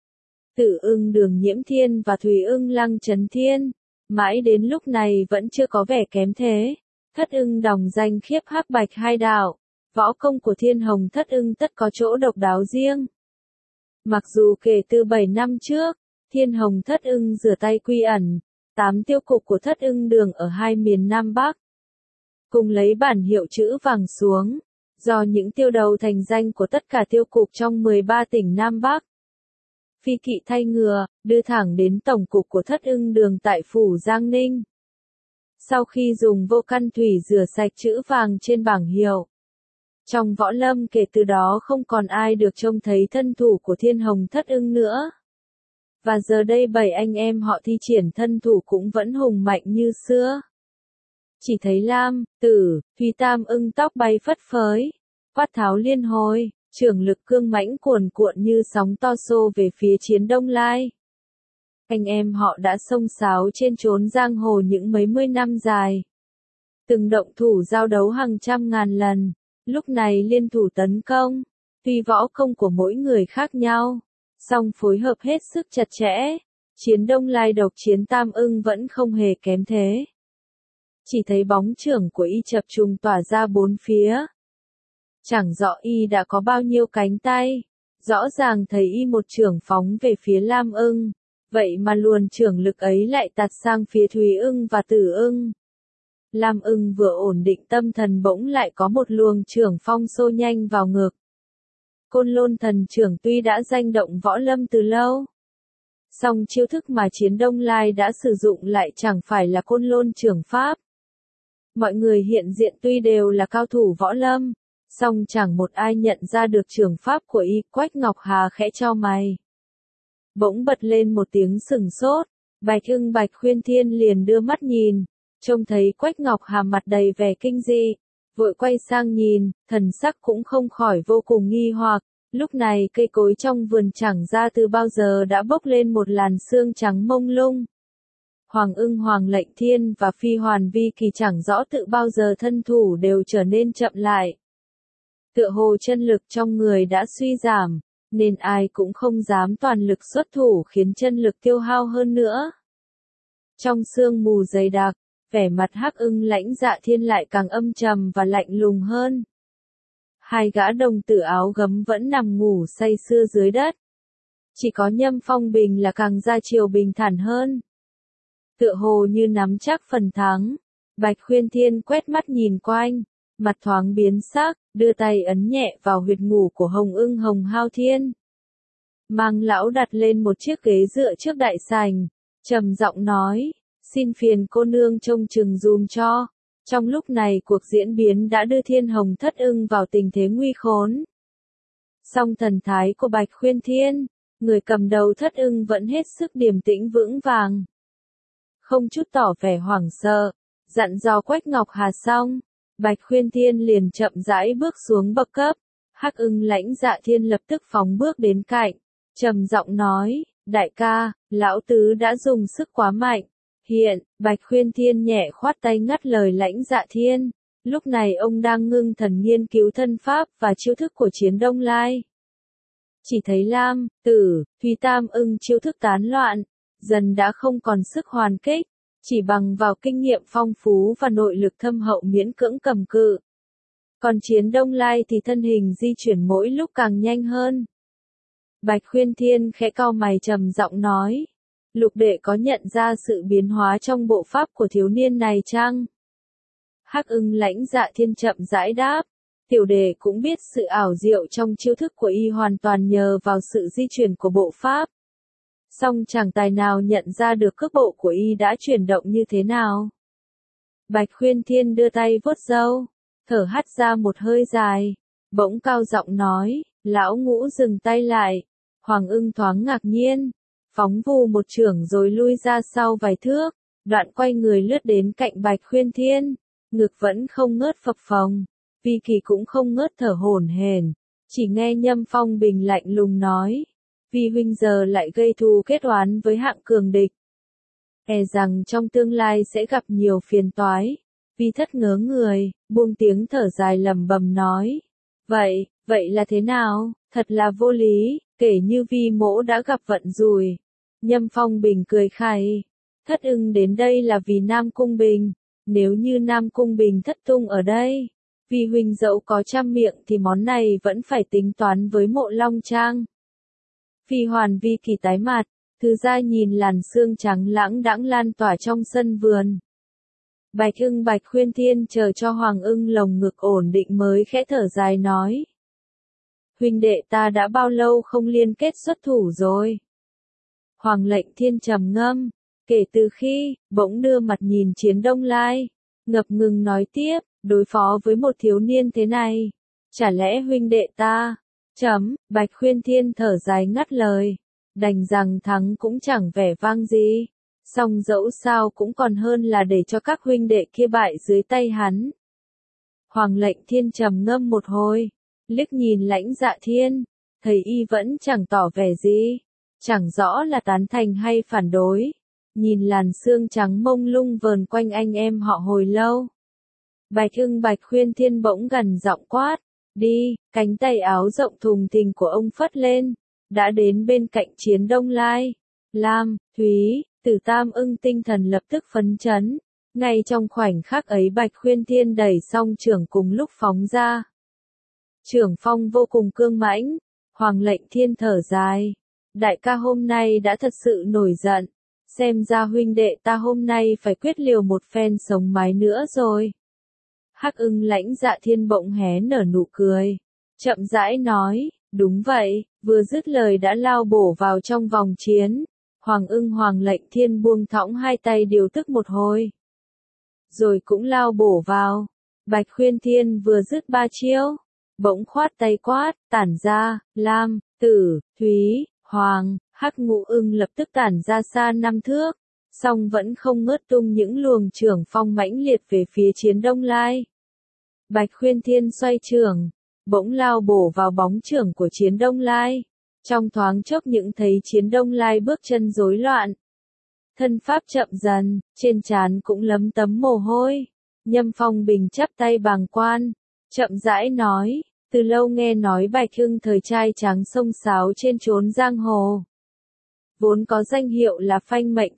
Tử Ưng Đường Nhiễm Thiên và Thùy Ưng Lăng Chấn Thiên. Mãi đến lúc này vẫn chưa có vẻ kém thế. Thất Ưng đồng danh khiếp hắc bạch hai đạo, võ công của Thiên Hồng Thất Ưng tất có chỗ độc đáo riêng. Mặc dù kể từ 7 năm trước, Thiên Hồng Thất Ưng rửa tay quy ẩn, 8 tiêu cục của Thất Ưng Đường ở hai miền Nam Bắc, cùng lấy bản hiệu chữ vàng xuống, do những tiêu đầu thành danh của tất cả tiêu cục trong 13 tỉnh Nam Bắc. Phi kỵ thay ngựa, đưa thẳng đến tổng cục của Thất Ưng Đường tại phủ Giang Ninh. Sau khi dùng vô căn thủy rửa sạch chữ vàng trên bảng hiệu, trong võ lâm kể từ đó không còn ai được trông thấy thân thủ của Thiên Hồng Thất Ưng nữa. Và giờ đây 7 anh em họ thi triển thân thủ cũng vẫn hùng mạnh như xưa. Chỉ thấy Lam, Tử, Thùy Tam Ưng tóc bay phất phới, quát tháo liên hồi, Trưởng lực cương mãnh cuồn cuộn như sóng to xô về phía Chiến Đông Lai. Anh em họ đã xông xáo trên chốn giang hồ những mấy mươi năm dài. Từng động thủ giao đấu hàng trăm ngàn lần, lúc này liên thủ tấn công. Tuy võ công của mỗi người khác nhau, song phối hợp hết sức chặt chẽ, Chiến Đông Lai độc chiến Tam Ưng vẫn không hề kém thế. Chỉ thấy bóng chưởng của y chập trùng tỏa ra bốn phía. Chẳng rõ y đã có bao nhiêu cánh tay, rõ ràng thấy y một chưởng phóng về phía Lam Ưng, vậy mà luồn chưởng lực ấy lại tạt sang phía Thúy Ưng và Tử Ưng. Lam Ưng vừa ổn định tâm thần bỗng lại có một luồng chưởng phong xô nhanh vào ngực. Côn Lôn Thần Chưởng tuy đã danh động võ lâm từ lâu, song chiêu thức mà Chiến Đông Lai đã sử dụng lại chẳng phải là Côn Lôn Chưởng pháp. Mọi người hiện diện tuy đều là cao thủ võ lâm, song chẳng một ai nhận ra được chưởng pháp của y. Quách Ngọc Hà khẽ chau mày, bỗng bật lên một tiếng sừng sốt. Bạch Ưng Bạch Khuyên Thiên liền đưa mắt nhìn, trông thấy Quách Ngọc Hà mặt đầy vẻ kinh dị, vội quay sang nhìn, thần sắc cũng không khỏi vô cùng nghi hoặc. Lúc này cây cối trong vườn chẳng ra từ bao giờ đã bốc lên một làn sương trắng mông lung. Hoàng Ưng Hoàng Lệnh Thiên và Phi Hoàn Vi Kỳ chẳng rõ tự bao giờ thân thủ đều trở nên chậm lại. Tựa hồ chân lực trong người đã suy giảm, nên ai cũng không dám toàn lực xuất thủ khiến chân lực tiêu hao hơn nữa. Trong sương mù dày đặc, vẻ mặt Hắc Ưng Lãnh Dạ Thiên lại càng âm trầm và lạnh lùng hơn. Hai gã đồng tử áo gấm vẫn nằm ngủ say sưa dưới đất. Chỉ có Nhâm Phong Bình là càng ra chiều bình thản hơn. Tựa hồ như nắm chắc phần thắng, Bạch Khuyên Thiên quét mắt nhìn quanh, mặt thoáng biến sắc, đưa tay ấn nhẹ vào huyệt ngủ của Hồng Ưng Hồng Hao Thiên. Mang lão đặt lên một chiếc ghế dựa trước đại sảnh, trầm giọng nói, xin phiền cô nương trông chừng dùm cho. Trong lúc này cuộc diễn biến đã đưa Thiên Hồng Thất Ưng vào tình thế nguy khốn. Song thần thái của Bạch Khuyên Thiên, người cầm đầu Thất Ưng vẫn hết sức điềm tĩnh vững vàng. Không chút tỏ vẻ hoảng sợ, dặn dò Quách Ngọc Hà xong, Bạch Khuyên Thiên liền chậm rãi bước xuống bậc cấp. Hắc Ưng Lãnh Dạ Thiên lập tức phóng bước đến cạnh, trầm giọng nói, đại ca, lão tứ đã dùng sức quá mạnh. Hiện, Bạch Khuyên Thiên nhẹ khoát tay ngắt lời Lãnh Dạ Thiên. Lúc này ông đang ngưng thần nghiên cứu thân pháp và chiêu thức của Chiến Đông Lai. Chỉ thấy Lam, Tử, Thúy Tam Ưng chiêu thức tán loạn, dần đã không còn sức hoàn kích, chỉ bằng vào kinh nghiệm phong phú và nội lực thâm hậu miễn cưỡng cầm cự. Còn Chiến Đông Lai thì thân hình di chuyển mỗi lúc càng nhanh hơn. Bạch Khuyên Thiên khẽ cau mày trầm giọng nói, Lục đệ có nhận ra sự biến hóa trong bộ pháp của thiếu niên này chăng? Hắc Ưng Lãnh Dạ Thiên chậm rãi đáp, tiểu đệ cũng biết sự ảo diệu trong chiêu thức của y hoàn toàn nhờ vào sự di chuyển của bộ pháp. Song chẳng tài nào nhận ra được cước bộ của y đã chuyển động như thế nào. Bạch Khuyên Thiên đưa tay vuốt râu, thở hắt ra một hơi dài, bỗng cao giọng nói, lão ngũ dừng tay lại. Hoàng Ưng thoáng ngạc nhiên, phóng vù một chưởng rồi lui ra sau vài thước, đoạn quay người lướt đến cạnh Bạch Khuyên Thiên, ngực vẫn không ngớt phập phồng, Vi Kỳ cũng không ngớt thở hổn hển, chỉ nghe Nhâm Phong Bình lạnh lùng nói, Vi huynh giờ lại gây thù kết oán với hạng cường địch. E rằng trong tương lai sẽ gặp nhiều phiền toái. Vi thất ngớ người, buông tiếng thở dài lẩm bẩm nói, vậy là thế nào, thật là vô lý, kể như Vi mỗ đã gặp vận rủi. Nhâm Phong Bình cười khẩy, Thất Ưng đến đây là vì Nam Cung Bình, nếu như Nam Cung Bình thất tung ở đây, Vi huynh dẫu có trăm miệng thì món này vẫn phải tính toán với Mộ Long Trang. Phi Hoàn Vi Kỳ tái mặt, thứ ra nhìn làn sương trắng lãng đãng lan tỏa trong sân vườn. Bạch Ưng Bạch Khuyên Thiên chờ cho Hoàng Ưng lồng ngực ổn định mới khẽ thở dài nói, huynh đệ ta đã bao lâu không liên kết xuất thủ rồi? Hoàng Lệnh Thiên trầm ngâm, kể từ khi, bỗng đưa mặt nhìn Chiến Đông Lai, ngập ngừng nói tiếp, đối phó với một thiếu niên thế này, chả lẽ huynh đệ ta, Bạch Khuyên Thiên thở dài ngắt lời, đành rằng thắng cũng chẳng vẻ vang gì, song dẫu sao cũng còn hơn là để cho các huynh đệ kia bại dưới tay hắn. Hoàng Lệnh Thiên trầm ngâm một hồi, liếc nhìn Lãnh Dạ Thiên, thấy y vẫn chẳng tỏ vẻ gì, chẳng rõ là tán thành hay phản đối. Nhìn làn sương trắng mông lung vờn quanh anh em họ hồi lâu. Bạch Khuyên Thiên bỗng gần giọng quát, đi, cánh tay áo rộng thùng thình của ông phất lên, đã đến bên cạnh Chiến Đông Lai. Lam, Thúy, Tử Tam Ưng tinh thần lập tức phấn chấn. Ngay trong khoảnh khắc ấy Bạch Khuyên Thiên đẩy song chưởng cùng lúc phóng ra. Chưởng phong vô cùng cương mãnh, Hoàng Lệnh Thiên thở dài. Đại ca hôm nay đã thật sự nổi giận, xem ra huynh đệ ta hôm nay phải quyết liều một phen sống mái nữa rồi. Hắc Ưng Lãnh Dạ Thiên bỗng hé nở nụ cười, chậm rãi nói, đúng vậy, vừa dứt lời đã lao bổ vào trong vòng chiến. Hoàng Lệnh Thiên buông thõng hai tay điều tức một hồi, rồi cũng lao bổ vào. Bạch Khuyên Thiên vừa dứt ba chiêu, bỗng khoát tay quát, tản ra. Lam, Tử, Thúy, Hoàng, Hắc ngũ ưng lập tức tản ra xa 5 thước, song vẫn không ngớt tung những luồng chưởng phong mãnh liệt về phía Chiến Đông Lai. Bạch Khuyên Thiên xoay chưởng, bỗng lao bổ vào bóng chưởng của Chiến Đông Lai. Trong thoáng chốc những thấy Chiến Đông Lai bước chân rối loạn, thân pháp chậm dần, trên trán cũng lấm tấm mồ hôi. Nhâm Phong Bình chắp tay bàng quan, chậm rãi nói, từ lâu nghe nói Bạch Hưng thời trai trắng xông xáo trên chốn giang hồ, vốn có danh hiệu là phanh mệnh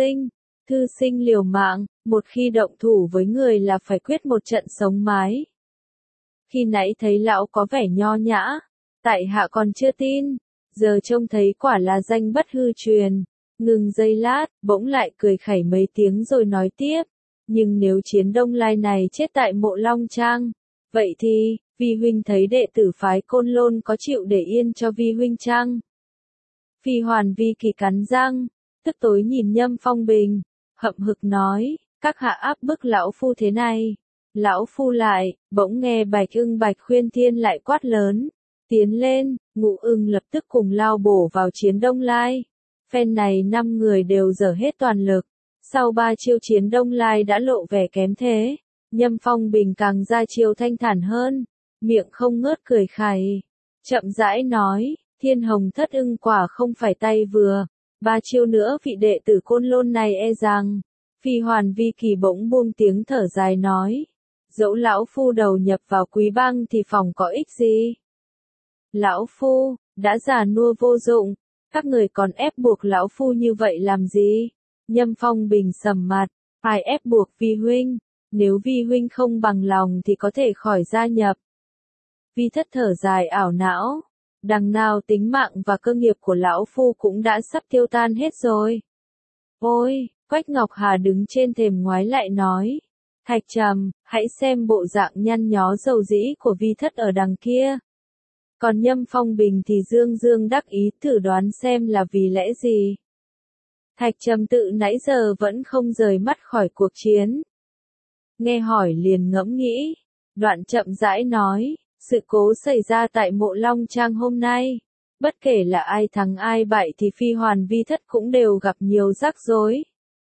thư sinh liều mạng, một khi động thủ với người là phải quyết một trận sống mái. Khi nãy thấy lão có vẻ nho nhã, tại hạ còn chưa tin, giờ trông thấy quả là danh bất hư truyền. Ngừng giây lát, bỗng lại cười khẩy mấy tiếng rồi nói tiếp, nhưng nếu Chiến Đông Lai này chết tại Mộ Long Trang, vậy thì, vi huynh thấy đệ tử phái Côn Lôn có chịu để yên cho vi huynh chăng? Phi Hoàn Vi Kỳ cắn răng, tức tối nhìn Nhâm Phong Bình, hậm hực nói, các hạ áp bức lão phu thế này. Lão phu lại, bỗng nghe Bạch Khuyên Thiên lại quát lớn, tiến lên. Ngũ ưng lập tức cùng lao bổ vào Chiến Đông Lai. Phen này 5 người đều dở hết toàn lực. Sau 3 chiêu Chiến Đông Lai đã lộ vẻ kém thế. Nhâm Phong Bình càng ra chiêu thanh thản hơn, miệng không ngớt cười khẩy, chậm rãi nói, Thiên Hồng Thất Ưng quả không phải tay vừa. 3 chiêu nữa vị đệ tử Côn Lôn này e rằng. Phi Hoàn Vi Kỳ bỗng buông tiếng thở dài nói, dẫu lão phu đầu nhập vào Quý Bang thì phòng có ích gì. Lão phu đã già nua vô dụng, các người còn ép buộc lão phu như vậy làm gì? Nhâm Phong Bình sầm mặt, phải ép buộc vi huynh, nếu vi huynh không bằng lòng thì có thể khỏi gia nhập. Vi Thất thở dài ảo não, đằng nào tính mạng và cơ nghiệp của lão phu cũng đã sắp tiêu tan hết rồi. Ôi, Quách Ngọc Hà đứng trên thềm ngoái lại nói, Thạch Trầm, hãy xem bộ dạng nhăn nhó dầu dĩ của Vi Thất ở đằng kia. Còn Nhâm Phong Bình thì dương dương đắc ý, thử đoán xem là vì lẽ gì. Thạch Trầm tự nãy giờ vẫn không rời mắt khỏi cuộc chiến. Nghe hỏi liền ngẫm nghĩ, đoạn chậm rãi nói, sự cố xảy ra tại Mộ Long Trang hôm nay. Bất kể là ai thắng ai bại thì Phi Hoàn Vi Thất cũng đều gặp nhiều rắc rối.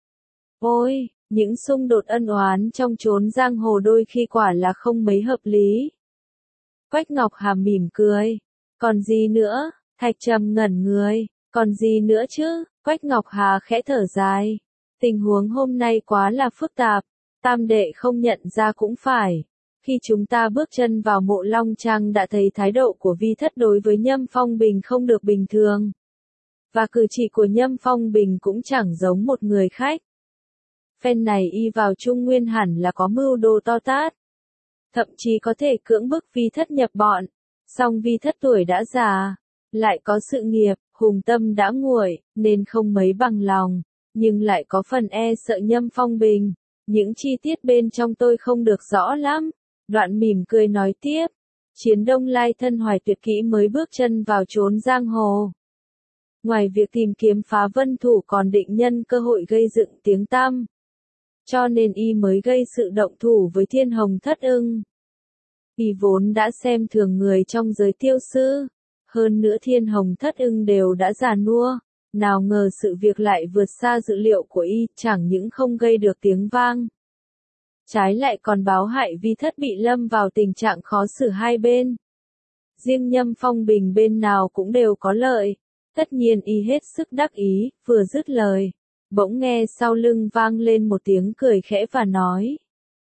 Ôi, những xung đột ân oán trong chốn giang hồ đôi khi quả là không mấy hợp lý. Quách Ngọc Hà mỉm cười. Còn gì nữa? Thạch Trầm ngẩn người. Còn gì nữa chứ? Quách Ngọc Hà khẽ thở dài. Tình huống hôm nay quá là phức tạp. Tam đệ không nhận ra cũng phải. Khi chúng ta bước chân vào Mộ Long Trang đã thấy thái độ của Vi Thất đối với Nhâm Phong Bình không được bình thường. Và cử chỉ của Nhâm Phong Bình cũng chẳng giống một người khách. Phen này y vào Trung Nguyên hẳn là có mưu đồ to tát. Thậm chí có thể cưỡng bức Vi Thất nhập bọn. Song Vi Thất tuổi đã già, lại có sự nghiệp, hùng tâm đã nguội, nên không mấy bằng lòng, nhưng lại có phần e sợ Nhâm Phong Bình. Những chi tiết bên trong tôi không được rõ lắm. Đoạn mỉm cười nói tiếp, Chiến Đông Lai thân hoài tuyệt kỹ mới bước chân vào chốn giang hồ. Ngoài việc tìm kiếm phá vân thủ còn định nhân cơ hội gây dựng tiếng tăm. Cho nên y mới gây sự động thủ với Thiên Hồng Thất Ưng. Y vốn đã xem thường người trong giới tiêu sư. Hơn nữa Thiên Hồng Thất Ưng đều đã già nua. Nào ngờ sự việc lại vượt xa dự liệu của y, chẳng những không gây được tiếng vang. Trái lại còn báo hại Vi Thất bị lâm vào tình trạng khó xử hai bên. riêng Nhâm Phong Bình bên nào cũng đều có lợi. Tất nhiên y hết sức đắc ý, vừa dứt lời. Bỗng nghe sau lưng vang lên một tiếng cười khẽ và nói.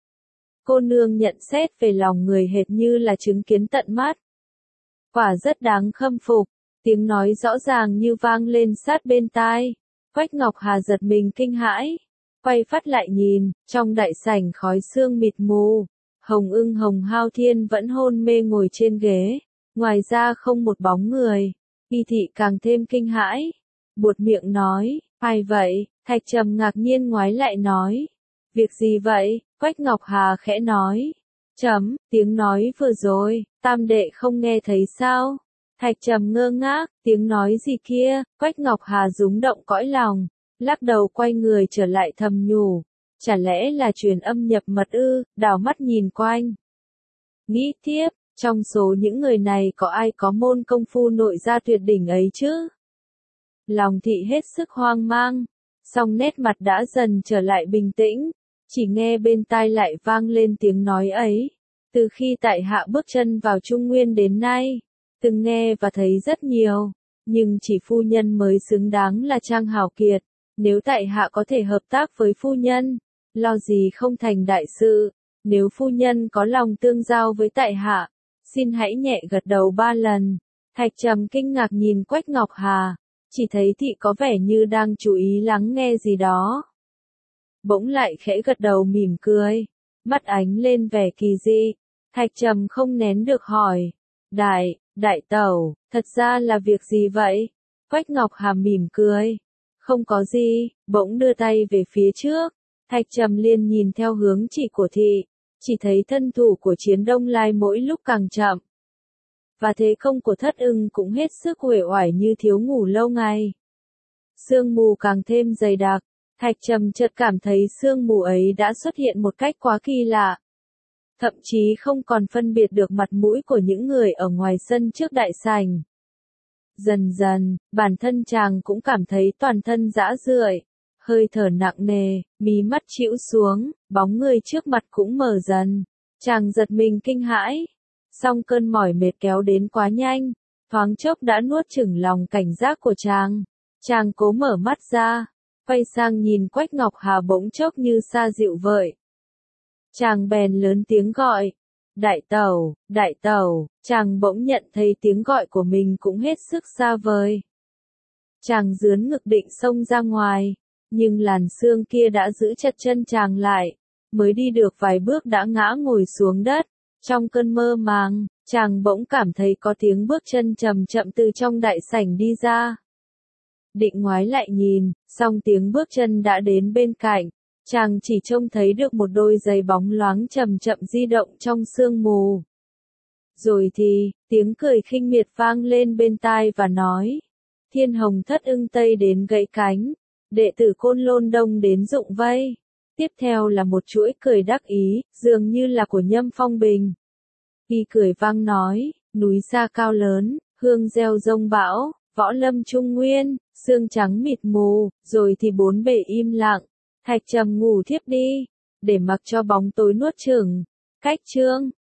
Cô nương nhận xét về lòng người hệt như là chứng kiến tận mắt. Quả rất đáng khâm phục, tiếng nói rõ ràng như vang lên sát bên tai. Quách Ngọc Hà giật mình kinh hãi, quay phát lại nhìn, trong đại sảnh khói sương mịt mù. Hồng Ưng Hồng Hao Thiên vẫn hôn mê ngồi trên ghế, ngoài ra không một bóng người. Y thị càng thêm kinh hãi, buột miệng nói, ai vậy? Thạch Trầm ngạc nhiên ngoái lại nói, việc gì vậy? Quách Ngọc Hà khẽ nói, tiếng nói vừa rồi, tam đệ không nghe thấy sao? Thạch Trầm ngơ ngác, tiếng nói gì kia? Quách Ngọc Hà rúng động cõi lòng, lắc đầu quay người trở lại thầm nhủ, chả lẽ là truyền âm nhập mật ư? Đảo mắt nhìn quanh, nghĩ tiếp, trong số những người này có ai có môn công phu nội gia tuyệt đỉnh ấy chứ? Lòng thị hết sức hoang mang, song nét mặt đã dần trở lại bình tĩnh, chỉ nghe bên tai lại vang lên tiếng nói ấy. Từ khi tại hạ bước chân vào Trung Nguyên đến nay, từng nghe và thấy rất nhiều, nhưng chỉ phu nhân mới xứng đáng là Trang hảo kiệt. Nếu tại hạ có thể hợp tác với phu nhân, lo gì không thành đại sự. Nếu phu nhân có lòng tương giao với tại hạ, xin hãy nhẹ gật đầu 3 lần. Thạch Trầm kinh ngạc nhìn Quách Ngọc Hà, chỉ thấy thị có vẻ như đang chú ý lắng nghe gì đó. Bỗng lại khẽ gật đầu mỉm cười, mắt ánh lên vẻ kỳ dị. Thạch Trầm không nén được hỏi, đại tẩu, thật ra là việc gì vậy? Quách Ngọc Hà mỉm cười, không có gì, bỗng đưa tay về phía trước. Thạch Trầm liền nhìn theo hướng chỉ của thị, chỉ thấy thân thủ của Chiến Đông Lai mỗi lúc càng chậm. Và thế công của Thất Ưng cũng hết sức uể oải như thiếu ngủ lâu ngày. Sương mù càng thêm dày đặc, Thạch Trầm chợt cảm thấy sương mù ấy đã xuất hiện một cách quá kỳ lạ. Thậm chí không còn phân biệt được mặt mũi của những người ở ngoài sân trước đại sảnh. Dần dần, bản thân chàng cũng cảm thấy toàn thân rã rượi, hơi thở nặng nề, mí mắt chĩu xuống, bóng người trước mặt cũng mờ dần. Chàng giật mình kinh hãi, song cơn mỏi mệt kéo đến quá nhanh, thoáng chốc đã nuốt chửng lòng cảnh giác của chàng. Chàng cố mở mắt ra, quay sang nhìn Quách Ngọc Hà bỗng chốc như xa dịu vợi. Chàng bèn lớn tiếng gọi, đại tẩu, chàng bỗng nhận thấy tiếng gọi của mình cũng hết sức xa vời. Chàng dướn ngực định xông ra ngoài, nhưng làn sương kia đã giữ chặt chân chàng lại, mới đi được vài bước đã ngã ngồi xuống đất. Trong cơn mơ màng, chàng bỗng cảm thấy có tiếng bước chân chậm chậm từ trong đại sảnh đi ra. Định ngoái lại nhìn, song tiếng bước chân đã đến bên cạnh, chàng chỉ trông thấy được một đôi giày bóng loáng chậm chậm di động trong sương mù. Rồi thì, tiếng cười khinh miệt vang lên bên tai và nói, Thiên Hồng Thất Ưng Tây đến gãy cánh, đệ tử Côn Lôn Đông đến rụng vây. Tiếp theo là một chuỗi cười đắc ý, dường như là của Nhâm Phong Bình. Y cười vang nói, núi xa cao lớn, hương gieo rông bão, võ lâm trung nguyên, sương trắng mịt mù, rồi thì bốn bề im lặng. Thạch Trầm ngủ thiếp đi, để mặc cho bóng tối nuốt chửng. Cách chương